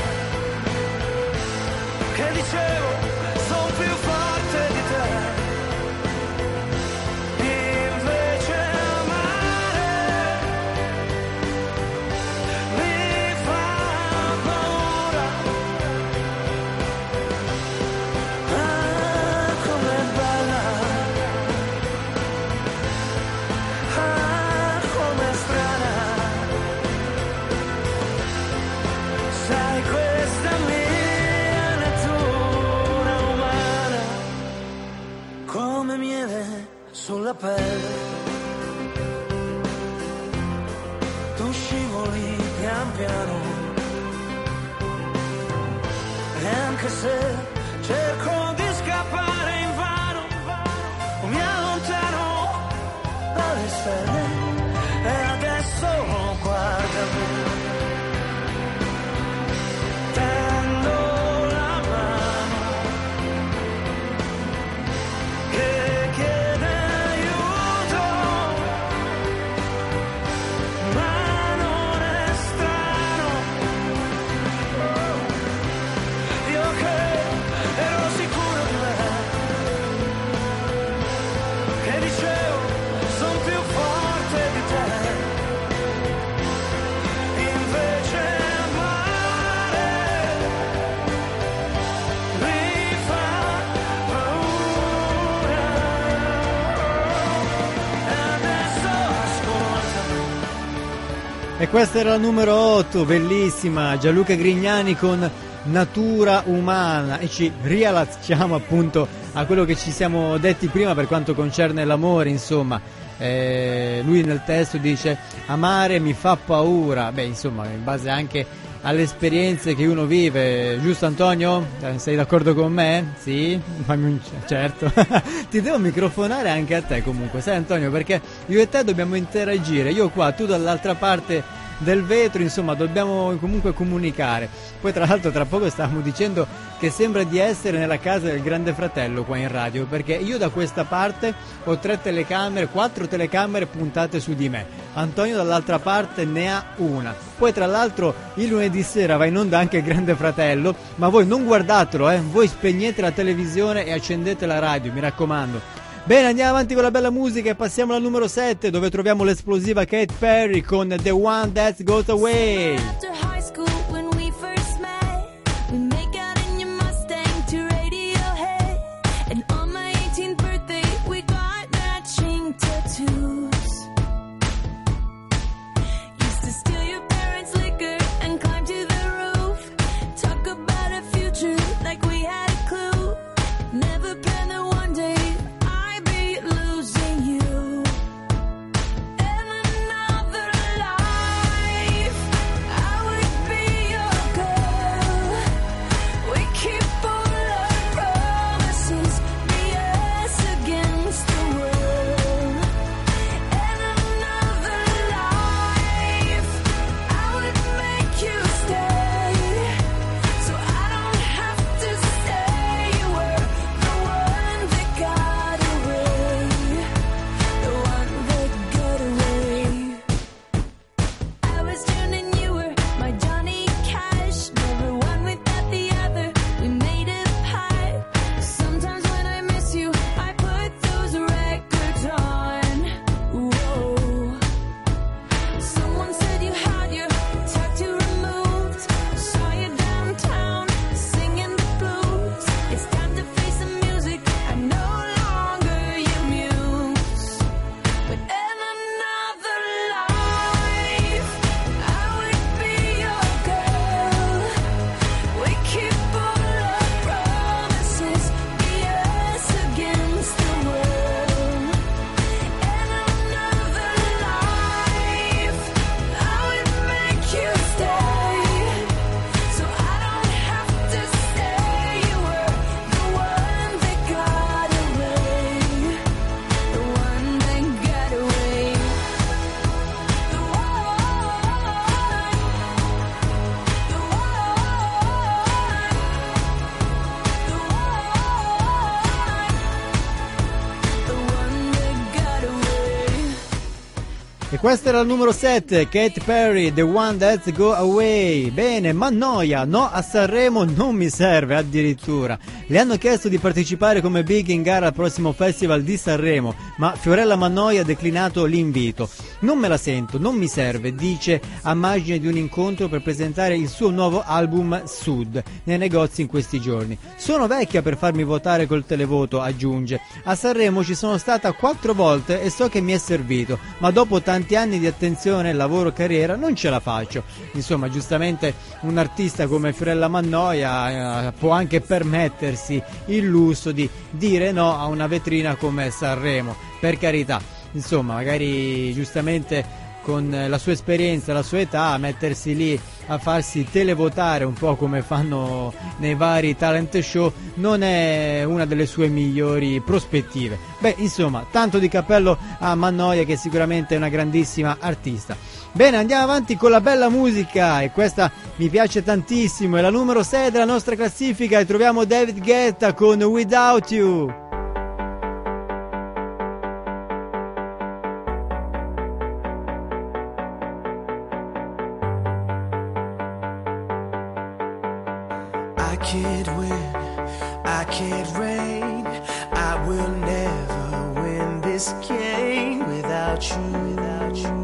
che dicevo son più forte di te, invece amare mi fa paura. Ah, com'è bella, ah, com'è strana, sai questa mia natura umana, come miele sulla pelle, tu scivoli pian piano, e anche se cerco di scappare invano, mi allontano dalle stelle, e adesso guardami, tendo la mano che chiede aiuto, ma non è strano, io che ero sicuro di me, che dicevo son più forte di te, invece amare mi fa paura, e adesso ascoltami. E questa era la numero otto, bellissima, Gianluca Grignani con Natura Umana, e ci riallacciamo appunto a quello che ci siamo detti prima per quanto concerne l'amore, insomma. Eh, lui nel testo dice amare mi fa paura, beh insomma in base anche alle esperienze che uno vive, giusto Antonio? Eh, sei d'accordo con me? Sì? Fammi un c- certo. Ti devo microfonare anche a te comunque, sai Antonio, perché io e te dobbiamo interagire, io qua, tu dall'altra parte del vetro, insomma dobbiamo comunque comunicare. Poi tra l'altro tra poco stavamo dicendo che sembra di essere nella casa del Grande Fratello qua in radio, perché io da questa parte ho tre telecamere, quattro telecamere puntate su di me, Antonio dall'altra parte ne ha una. Poi tra l'altro il lunedì sera va in onda anche il Grande Fratello, ma voi non guardatelo, eh, voi spegnete la televisione e accendete la radio, mi raccomando. Bene, andiamo avanti con la bella musica e passiamo al numero sette, dove troviamo l'esplosiva Katy Perry con The One That Goes Away. After high school, when we first met, we make out in your Mustang to Radiohead. And on my eighteenth birthday, we got matching tattoos. Questa era il numero sette, Katy Perry, The One That's Go Away. Bene, Mannoia, no a Sanremo non mi serve addirittura. Le hanno chiesto di partecipare come big in gara al prossimo festival di Sanremo, ma Fiorella Mannoia ha declinato l'invito. Non me la sento, non mi serve, dice a margine di un incontro per presentare il suo nuovo album Sud nei negozi in questi giorni. Sono vecchia per farmi votare col televoto, aggiunge. A Sanremo ci sono stata quattro volte e so che mi è servito, ma dopo tanti anni di attenzione, lavoro, carriera non ce la faccio. Insomma, giustamente un artista come Fiorella Mannoia eh, può anche permettersi il lusso di dire no a una vetrina come Sanremo, per carità. Insomma, magari giustamente con la sua esperienza, la sua età, mettersi lì a farsi televotare un po' come fanno nei vari talent show non è una delle sue migliori prospettive. Beh, insomma, tanto di cappello a Mannoia, che sicuramente è una grandissima artista. Bene, andiamo avanti con la bella musica, e questa mi piace tantissimo, è la numero sei della nostra classifica e troviamo David Guetta con Without You. I can't win, I can't reign, I will never win this game without you, without you,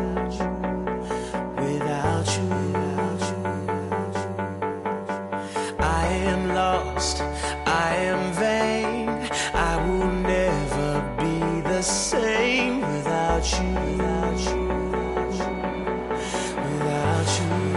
without you, without you. I am lost, I am vain, I will never be the same without you, without you, without you.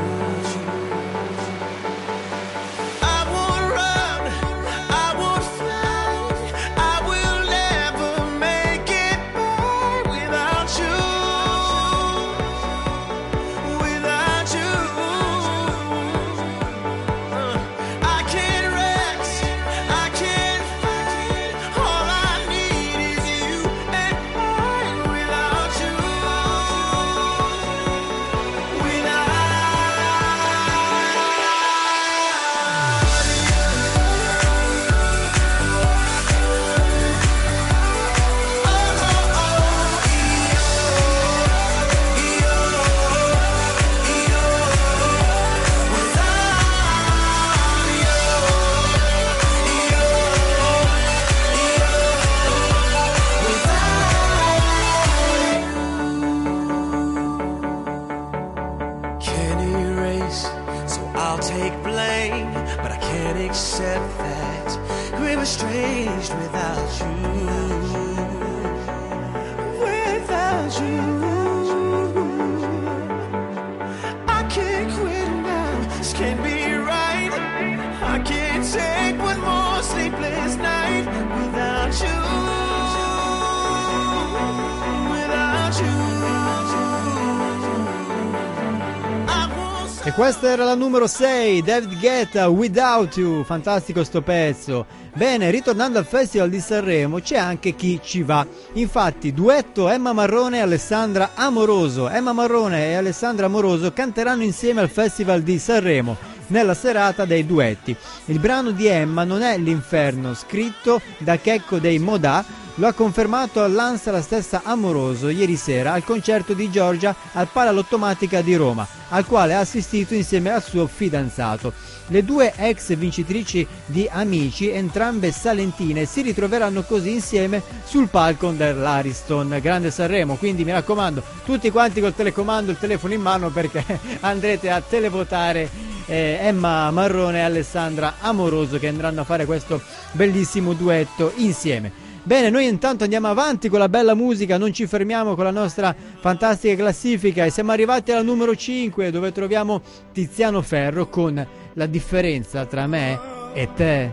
E questa era la numero sei, David Guetta, Without You, fantastico sto pezzo. Bene, ritornando al Festival di Sanremo, c'è anche chi ci va. Infatti, duetto Emma Marrone e Alessandra Amoroso. Emma Marrone e Alessandra Amoroso canteranno insieme al Festival di Sanremo nella serata dei duetti. Il brano di Emma non è L'inferno, scritto da Checco dei Modà. Lo ha confermato all'Ansa la stessa Amoroso ieri sera al concerto di Giorgia al Palalottomatica di Roma, al quale ha assistito insieme al suo fidanzato. Le due ex vincitrici di Amici, entrambe salentine, si ritroveranno così insieme sul palco dell'Ariston Grande Sanremo, quindi mi raccomando, tutti quanti col telecomando, il telefono in mano, perché andrete a televotare eh, Emma Marrone e Alessandra Amoroso, che andranno a fare questo bellissimo duetto insieme. Bene, noi intanto andiamo avanti con la bella musica, non ci fermiamo con la nostra fantastica classifica e siamo arrivati alla numero cinque, dove troviamo Tiziano Ferro con La differenza tra me e te.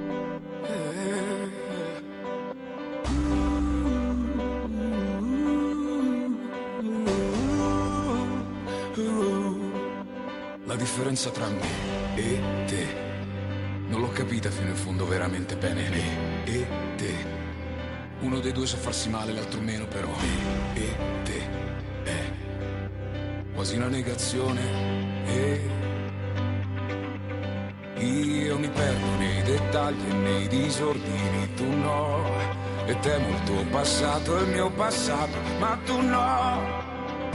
La differenza tra me e te non l'ho capita fino in fondo veramente bene. Me e te, uno dei due sa farsi male, l'altro meno, però me e te è quasi una negazione. E io mi perdo nei dettagli e nei disordini, tu no. E temo il tuo passato e il mio passato, ma tu no.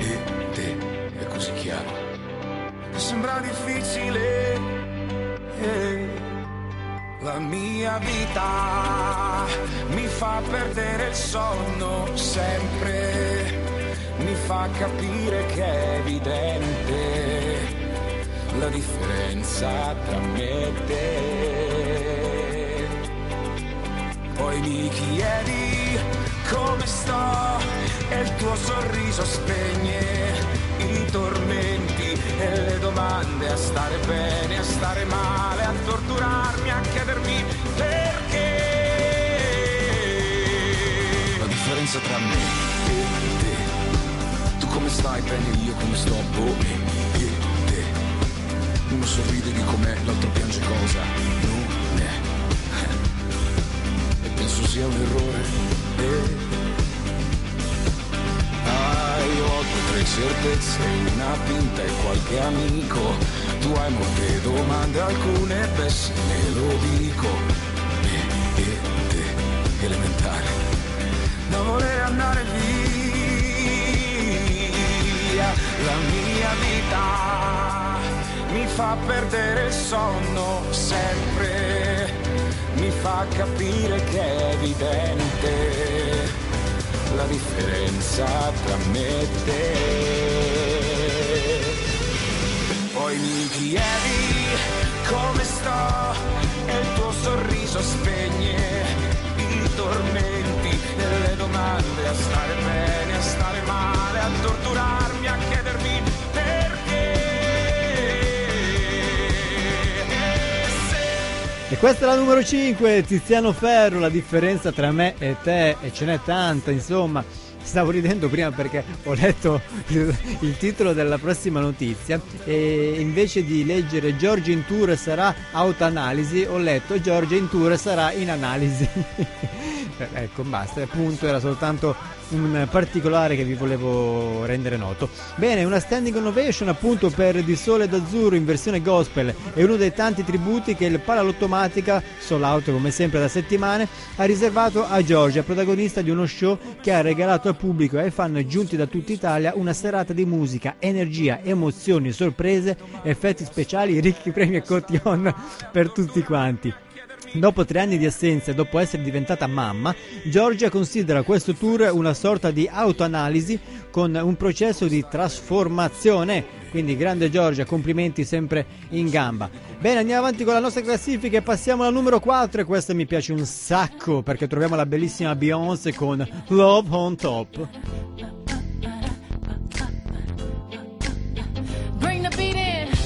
e te, è così chiaro. Sembra difficile, eh. La mia vita mi fa perdere il sonno sempre, mi fa capire che è evidente la differenza tra me e te. Poi mi chiedi come sto e il tuo sorriso spegne i tormenti e le domande, a stare bene, a stare male, a torturarmi, a chiedermi perché. La differenza tra me e te, tu come stai bene, io come sto, boh, e te. Uno sorride di com'è, l'altro piange cosa non è, e penso sia un errore, eh. Io ho due tre certezze, una pinta e qualche amico. Tu hai molte domande, alcune pessime, lo dico. E, e te, elementare, non voler andare via. La mia vita mi fa perdere il sonno sempre, mi fa capire che è evidente la differenza tra me e te. Poi mi chiedi come sto e il tuo sorriso spegne i tormenti e le domande, a stare bene, a stare male, a torturarmi, a chiedermi perché. E questa è la numero cinque, Tiziano Ferro, la differenza tra me e te, e ce n'è tanta, insomma. Stavo ridendo prima perché ho letto il, il titolo della prossima notizia e invece di leggere Giorgia in tour sarà autoanalisi, ho letto Giorgia in tour sarà in analisi. Ecco, basta, appunto, era soltanto un particolare che vi volevo rendere noto. Bene, una standing ovation appunto per Di Sole d'Azzurro in versione gospel, è uno dei tanti tributi che il Paralottomatica, sold out come sempre da settimane, ha riservato a Giorgia, protagonista di uno show che ha regalato al pubblico e ai fan giunti da tutta Italia una serata di musica, energia, emozioni, sorprese, effetti speciali, ricchi premi e cotillon per tutti quanti. Dopo tre anni di assenza e dopo essere diventata mamma, Giorgia considera questo tour una sorta di autoanalisi con un processo di trasformazione. Quindi grande Giorgia, complimenti sempre in gamba. Bene, andiamo avanti con la nostra classifica e passiamo alla numero quattro, e questa mi piace un sacco perché troviamo la bellissima Beyoncé con Love on Top. Bring the beat in.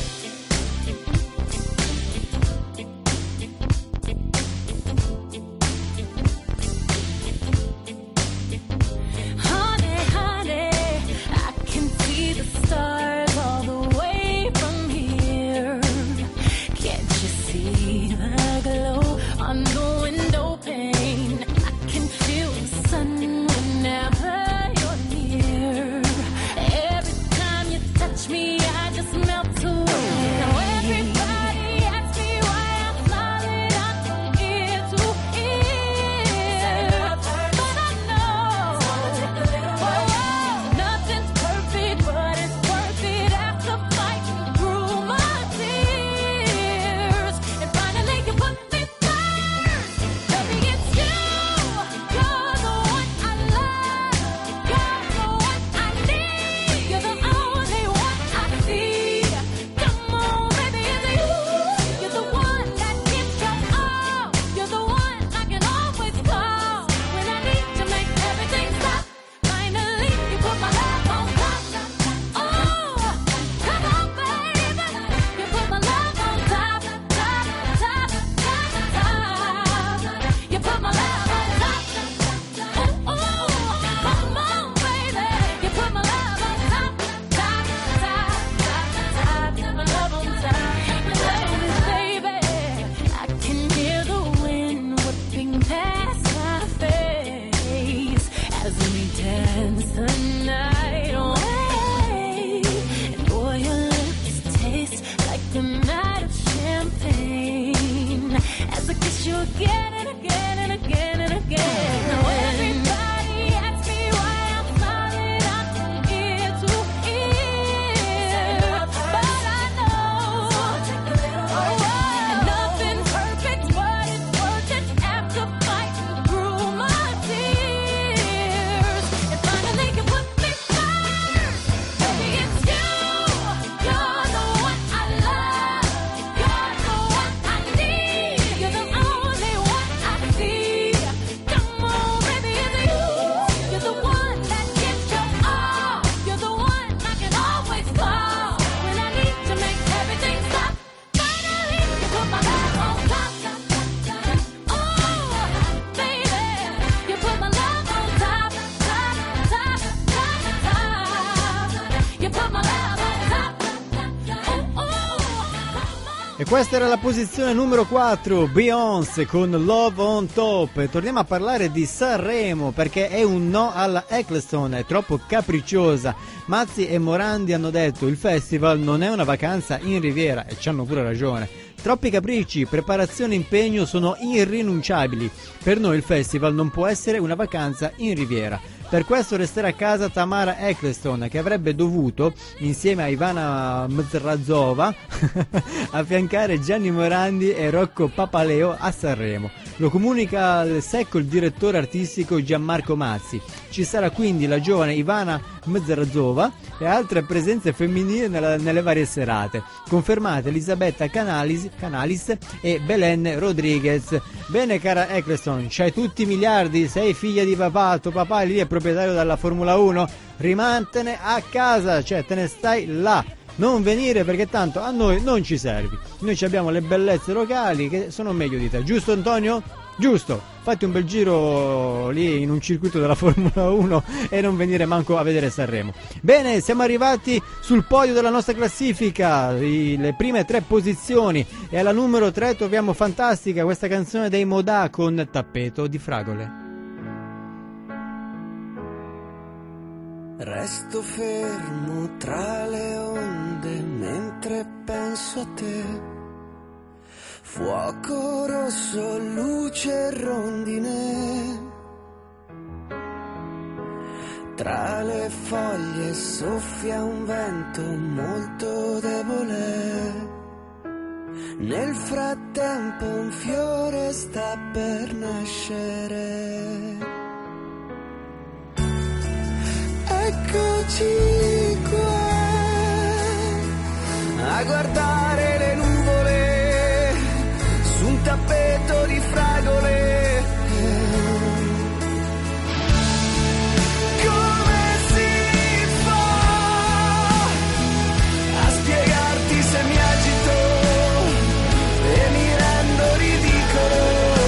Stars all the way from here. Can't you see the glow on the window pane? I can feel the sun whenever you're near. Every time you touch me, I just melt away. Now everybody asks me why I'm smiling out from ear to ear, but I know oh, nothing's perfect, but it's worth it after fighting through my tears. And finally you put me first. Baby, it's you. You're the one I love. You're the one I need. You're the only one I see. Come on, baby, it's you. You're the one that gives your all. You're the one I can always call when I need to make everything stop. Finally, you put my love on top. Oh, come on, baby. You put my love on top, top, top, top, top. You put my love on top. Oh, oh, come on, baby. You put my love on top, top, top, top, top. My love on top. Baby, I can hear the wind whipping past my face as we dance the night away. And boy, your lips taste like the night of champagne as I kiss you again and again and again and again. Now everybody asks me why I'm smiling out from ear to E questa era la posizione numero quattro, Beyoncé con Love on Top. E torniamo a parlare di Sanremo perché è un no alla Eccleston, è troppo capricciosa. Mazzi e Morandi hanno detto il festival non è una vacanza in Riviera e ci hanno pure ragione. Troppi capricci, preparazione e impegno sono irrinunciabili. Per noi il festival non può essere una vacanza in Riviera. Per questo resterà a casa Tamara Eccleston, che avrebbe dovuto, insieme a Ivana Mzrazova, affiancare Gianni Morandi e Rocco Papaleo a Sanremo. Lo comunica al secco il direttore artistico Gianmarco Mazzi. Ci sarà quindi la giovane Ivana Mzrazova e altre presenze femminili nella, nelle varie serate. Confermate Elisabetta Canalis, Canalis e Belen Rodriguez. Bene cara Eccleston, c'hai tutti i miliardi, sei figlia di papà, tuo papà lì è proprietario della Formula uno, rimantene a casa, cioè te ne stai là. Non venire perché tanto a noi non ci servi. Noi ci abbiamo le bellezze locali che sono meglio di te. Giusto Antonio? Giusto. Fatti un bel giro lì in un circuito della Formula uno e non venire manco a vedere Sanremo. Bene, siamo arrivati sul podio della nostra classifica, i, le prime tre posizioni. E alla numero tre troviamo fantastica questa canzone dei Modà con Tappeto di Fragole. Resto fermo tra le onde mentre penso a te. Fuoco rosso, luce rondine. Tra le foglie soffia un vento molto debole. Nel frattempo un fiore sta per nascere. Eccoci qua a guardare le nuvole su un tappeto di fragole. Come si fa a spiegarti se mi agito e mi rendo ridicolo?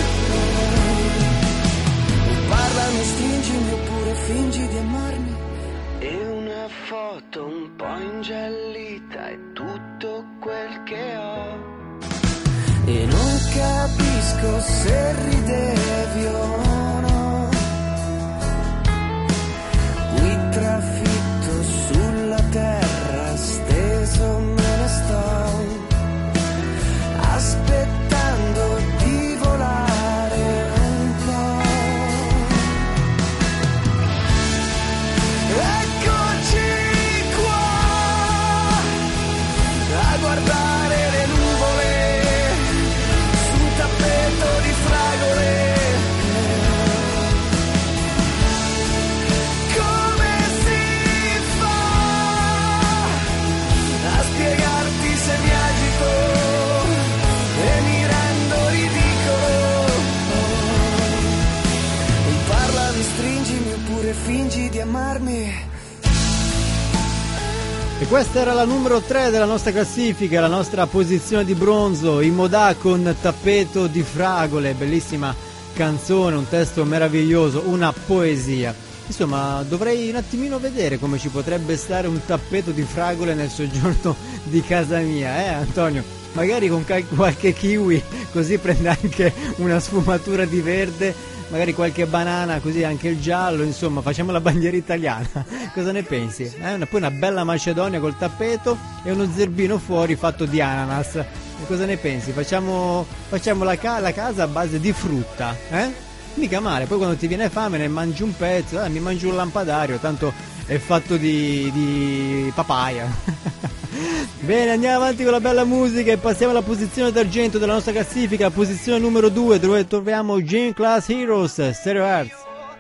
Parlami, stringimi oppure fingi di amarmi. E una foto un po' ingiallita è tutto quel che ho. E non capisco se ridevi o no. Qui trafitto sulla terra steso me ne sto, aspettando di volare un po'. Guardare le nuvole su un tappeto di fragole. Come si fa a spiegarti se mi agito e mi rendo ridicolo? Parlami, stringimi oppure fingi di amarmi. E questa era la numero tre della nostra classifica, la nostra posizione di bronzo, i Modà con Tappeto di Fragole, bellissima canzone, un testo meraviglioso, una poesia. Insomma, dovrei un attimino vedere come ci potrebbe stare un tappeto di fragole nel soggiorno di casa mia, eh Antonio? Magari con qualche kiwi, così prende anche una sfumatura di verde, magari qualche banana, così anche il giallo, insomma, facciamo la bandiera italiana. Cosa ne pensi? Eh? Poi una bella macedonia col tappeto e uno zerbino fuori fatto di ananas. E cosa ne pensi? Facciamo, facciamo la, ca- la casa a base di frutta, eh? Mica male, poi quando ti viene fame ne mangi un pezzo, eh, mi mangio un lampadario, tanto è fatto di, di papaya. Bene, andiamo avanti con la bella musica e passiamo alla posizione d'argento della nostra classifica, posizione numero due, dove troviamo Gym Class Heroes, Stereo Hearts.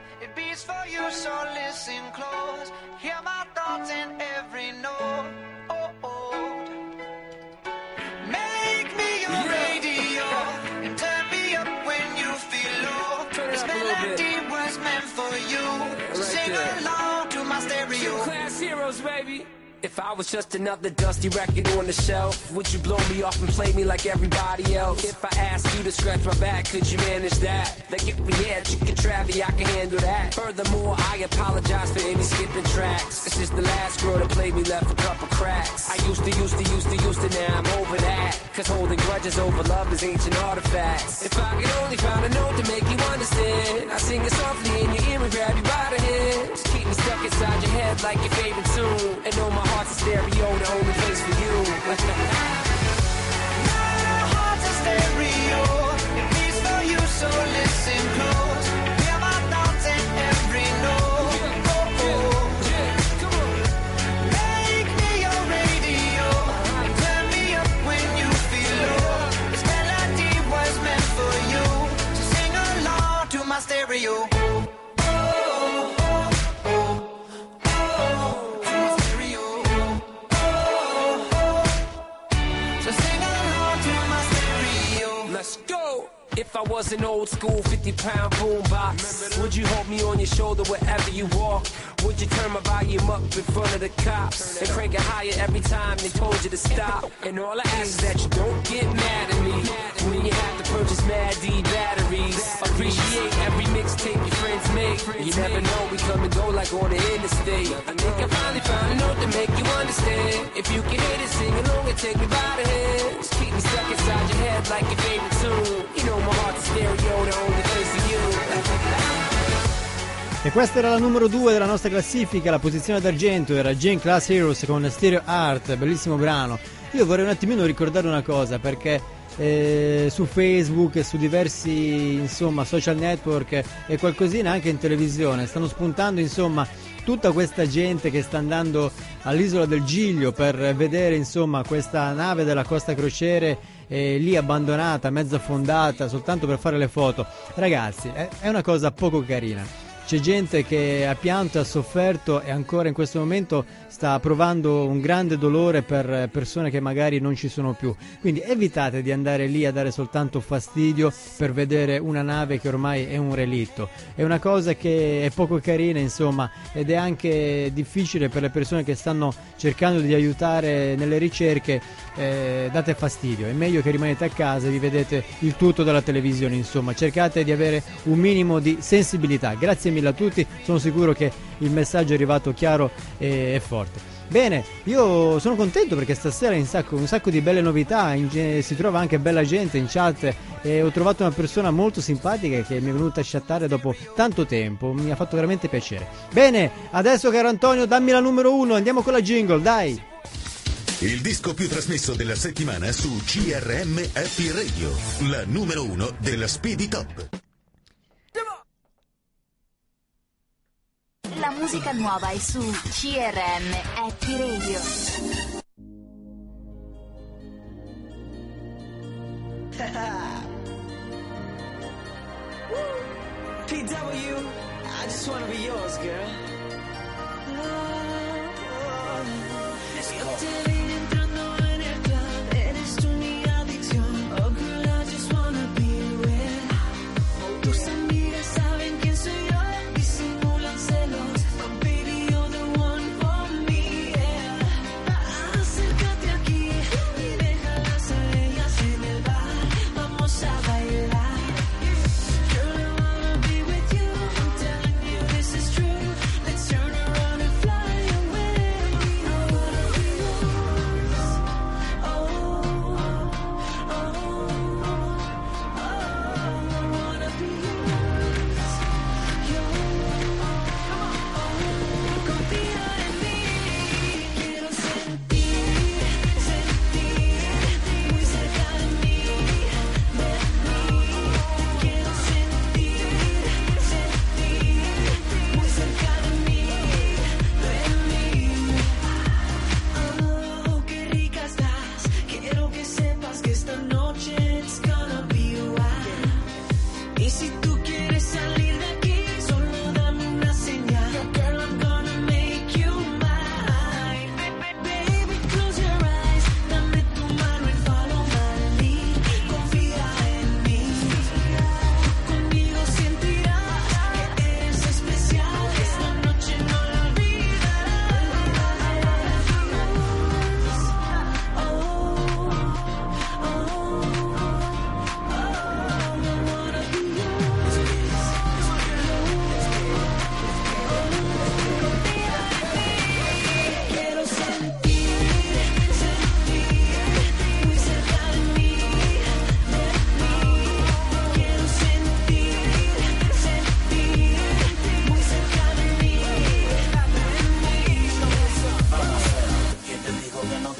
Baby. If I was just another dusty record on the shelf, would you blow me off and play me like everybody else? If I asked you to scratch my back, could you manage that? Like if we had chicken Travie, I can handle that. Furthermore, I apologize for any skipping tracks. It's just the last girl that played me left a couple cracks. I used to, used to, used to, used to, now I'm over that. Cause holding grudges over love is ancient artifacts. If I could only find a note to make you understand, I sing it softly in your ear and grab you by the hand. Just keep me stuck inside your head like your favorite tune. And know my heart's a stereo, the only place for you. My heart's a stereo, it beats for you, so listen close. Hear my thoughts in every note. Oh, oh. Make me your radio, turn me up when you feel low. This melody was meant for you, so sing along to my stereo. Let's go! If I was an old school fifty pound boombox, would you hold me on your shoulder wherever you walk? Would you turn my volume up in front of the cops and crank it higher every time they told you to stop? And all I ask is that you don't get mad at me when you have to purchase Mad D batteries. Appreciate every mixtape your friends make. You never know, we come and go like on the interstate. I think I finally found a note to make you understand. If you can hit it, sing along and take me by the hand. Just keep me stuck inside your head like your favorite tune. You know my heart's a stereo, the only place for you. E questa era la numero due della nostra classifica, la posizione d'argento era Gene Class Heroes con Stereo Art, bellissimo brano. Io vorrei un attimino ricordare una cosa, perché eh, su Facebook e su diversi insomma social network e qualcosina anche in televisione stanno spuntando insomma tutta questa gente che sta andando all'isola del Giglio per vedere insomma questa nave della Costa Crociere eh, lì abbandonata, mezza affondata, soltanto per fare le foto. Ragazzi, è, è una cosa poco carina. C'è gente che ha pianto, ha sofferto e ancora in questo momento sta provando un grande dolore per persone che magari non ci sono più. Quindi evitate di andare lì a dare soltanto fastidio per vedere una nave che ormai è un relitto. È una cosa che è poco carina, insomma, ed è anche difficile per le persone che stanno cercando di aiutare nelle ricerche. Eh, date fastidio, è meglio che rimanete a casa e vi vedete il tutto dalla televisione, insomma, cercate di avere un minimo di sensibilità. Grazie mille a tutti, sono sicuro che il messaggio è arrivato chiaro e, e forte. Bene, io sono contento perché stasera un sacco, un sacco di belle novità, in, si trova anche bella gente in chat e ho trovato una persona molto simpatica che mi è venuta a chattare dopo tanto tempo, mi ha fatto veramente piacere. Bene, adesso caro Antonio dammi la numero uno, andiamo con la jingle, dai! Il disco più trasmesso della settimana su C R M Happy Radio, la numero uno della Speedy Top. La musica nuova è su C R M Happy Radio. P W, I just wanna be yours, girl. Yo te vi entrando en el club, eres tú mi adicción. Oh girl, I just wanna be with. Tus amigas saben quién soy yo y simulan celos. But baby, you're the one for me, yeah. Acércate aquí y déjalas a ellas en el bar. Vamos a bailar. Girl, I wanna be with you. I'm telling you this is true.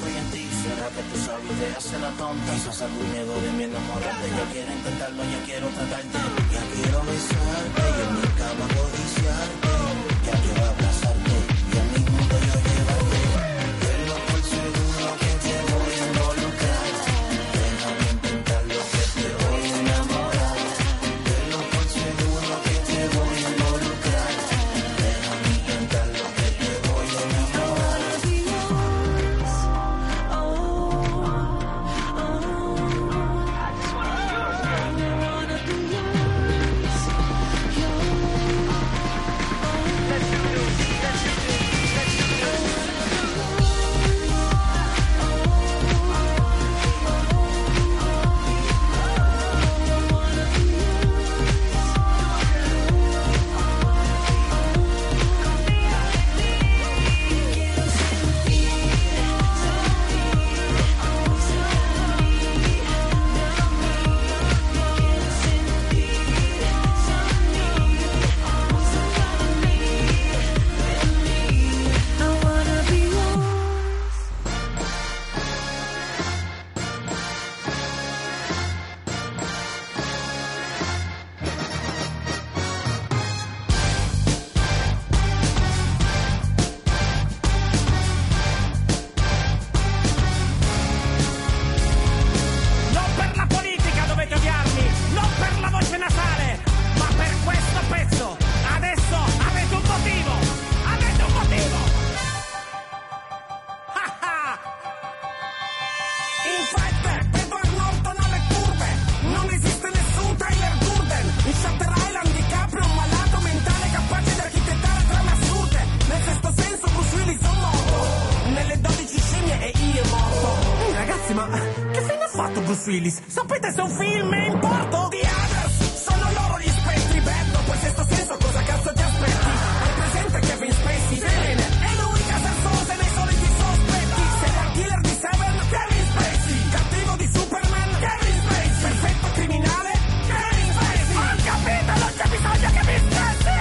estoy en ti, será que tu sabes te hace la tonta. Quizás algún miedo de mi enamorarte, yo quiero intentarlo, ya quiero tratarte. Ya quiero besarte y en mi cama codiciarte. Ya quiero abrazarte y a mi mundo yo llevarte. Tenlo por seguro que te voy a involucrar. Déjame intentar lo que te voy a enamorar. Tenlo por seguro que te voy a involucrar. Déjame intentar lo que te voy a enamorar. Sapete se un film è in porto? The Others, sono loro gli spettri. Beh, dopo il sesto senso cosa cazzo ti aspetti? Hai presente Kevin Spacey? Bene, è lui Casasosa nei soliti sospetti. Serial killer di Seven? Kevin Spacey. Cattivo di Superman? Kevin Spacey. Perfetto criminale? Kevin Spacey. Ho capito, non c'è bisogno che mi stessi.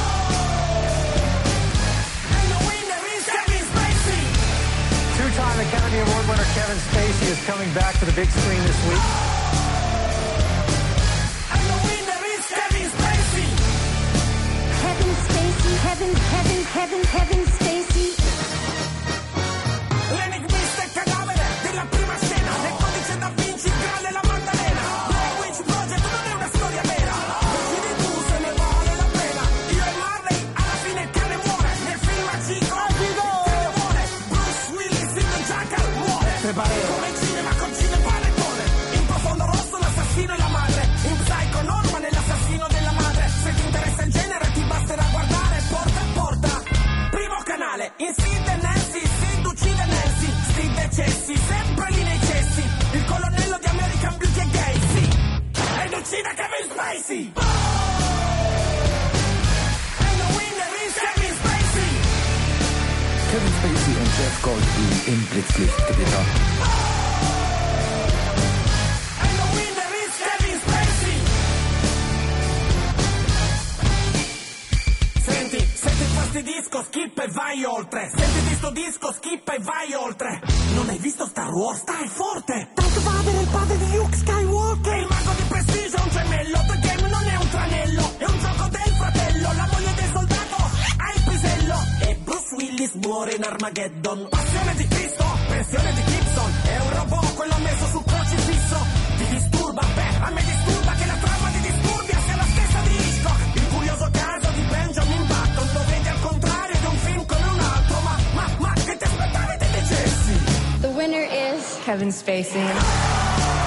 And the winner is Kevin Spacey. Two-time Academy Award winner Kevin Spacey is coming back to the big screen this week. And the winner is Kevin Spacey. Kevin Spacey, Kevin, Kevin, Kevin, Kevin Spacey. L'enigmista e cadavere della prima scena. Nel codice da Vinci, il grande la Maddalena. Blair Witch Project non è una storia vera. Decidi tu se ne vale la pena. Io e Marley, alla fine il cane muore. Nel film a Chico, il cane muore. Bruce Willis in The Jackal muore. Come il cinema con cinepanettone. In Profondo Rosso l'assassino e la madre. In Psycho Norman è l'assassino della madre. Se ti interessa il genere ti basterà guardare Porta a Porta. Primo canale. In Sid e Nancy, Sid uccide Nancy. Sid decessi, sempre lì nei cessi. Il colonnello di American Beauty è gay, sì. Ed uccide Kevin Spacey. And the winner is Kevin Spacey. Kevin Spacey und Jeff Goldblum im Blitzlicht-Gewitter. And the winner is Kevin Spacey. Senti, senti questi disco, skip e vai oltre. Senti di sto disco, skip e vai oltre. Non hai visto Star Wars? Stai forte. Tanto padre, il padre di Luke Skywalker. Il mago di prestigio è un gemello. The Game non è un tranello, è un gioco del fratello. La moglie del soldato ha il pisello. E Bruce Willis muore in Armageddon. Passione di Cristo, pensione di Gibson. È un robot quello messo sul crocifisso. Ti disturba? Beh, a me disturba che la trama di Disturbia sia la stessa di Hitchcock. Il curioso caso di Benjamin Button. Lo vedi al contrario di un film come un altro. Ma, ma, ma, che ti aspettavi dei decessi? The winner is Kevin Spacey.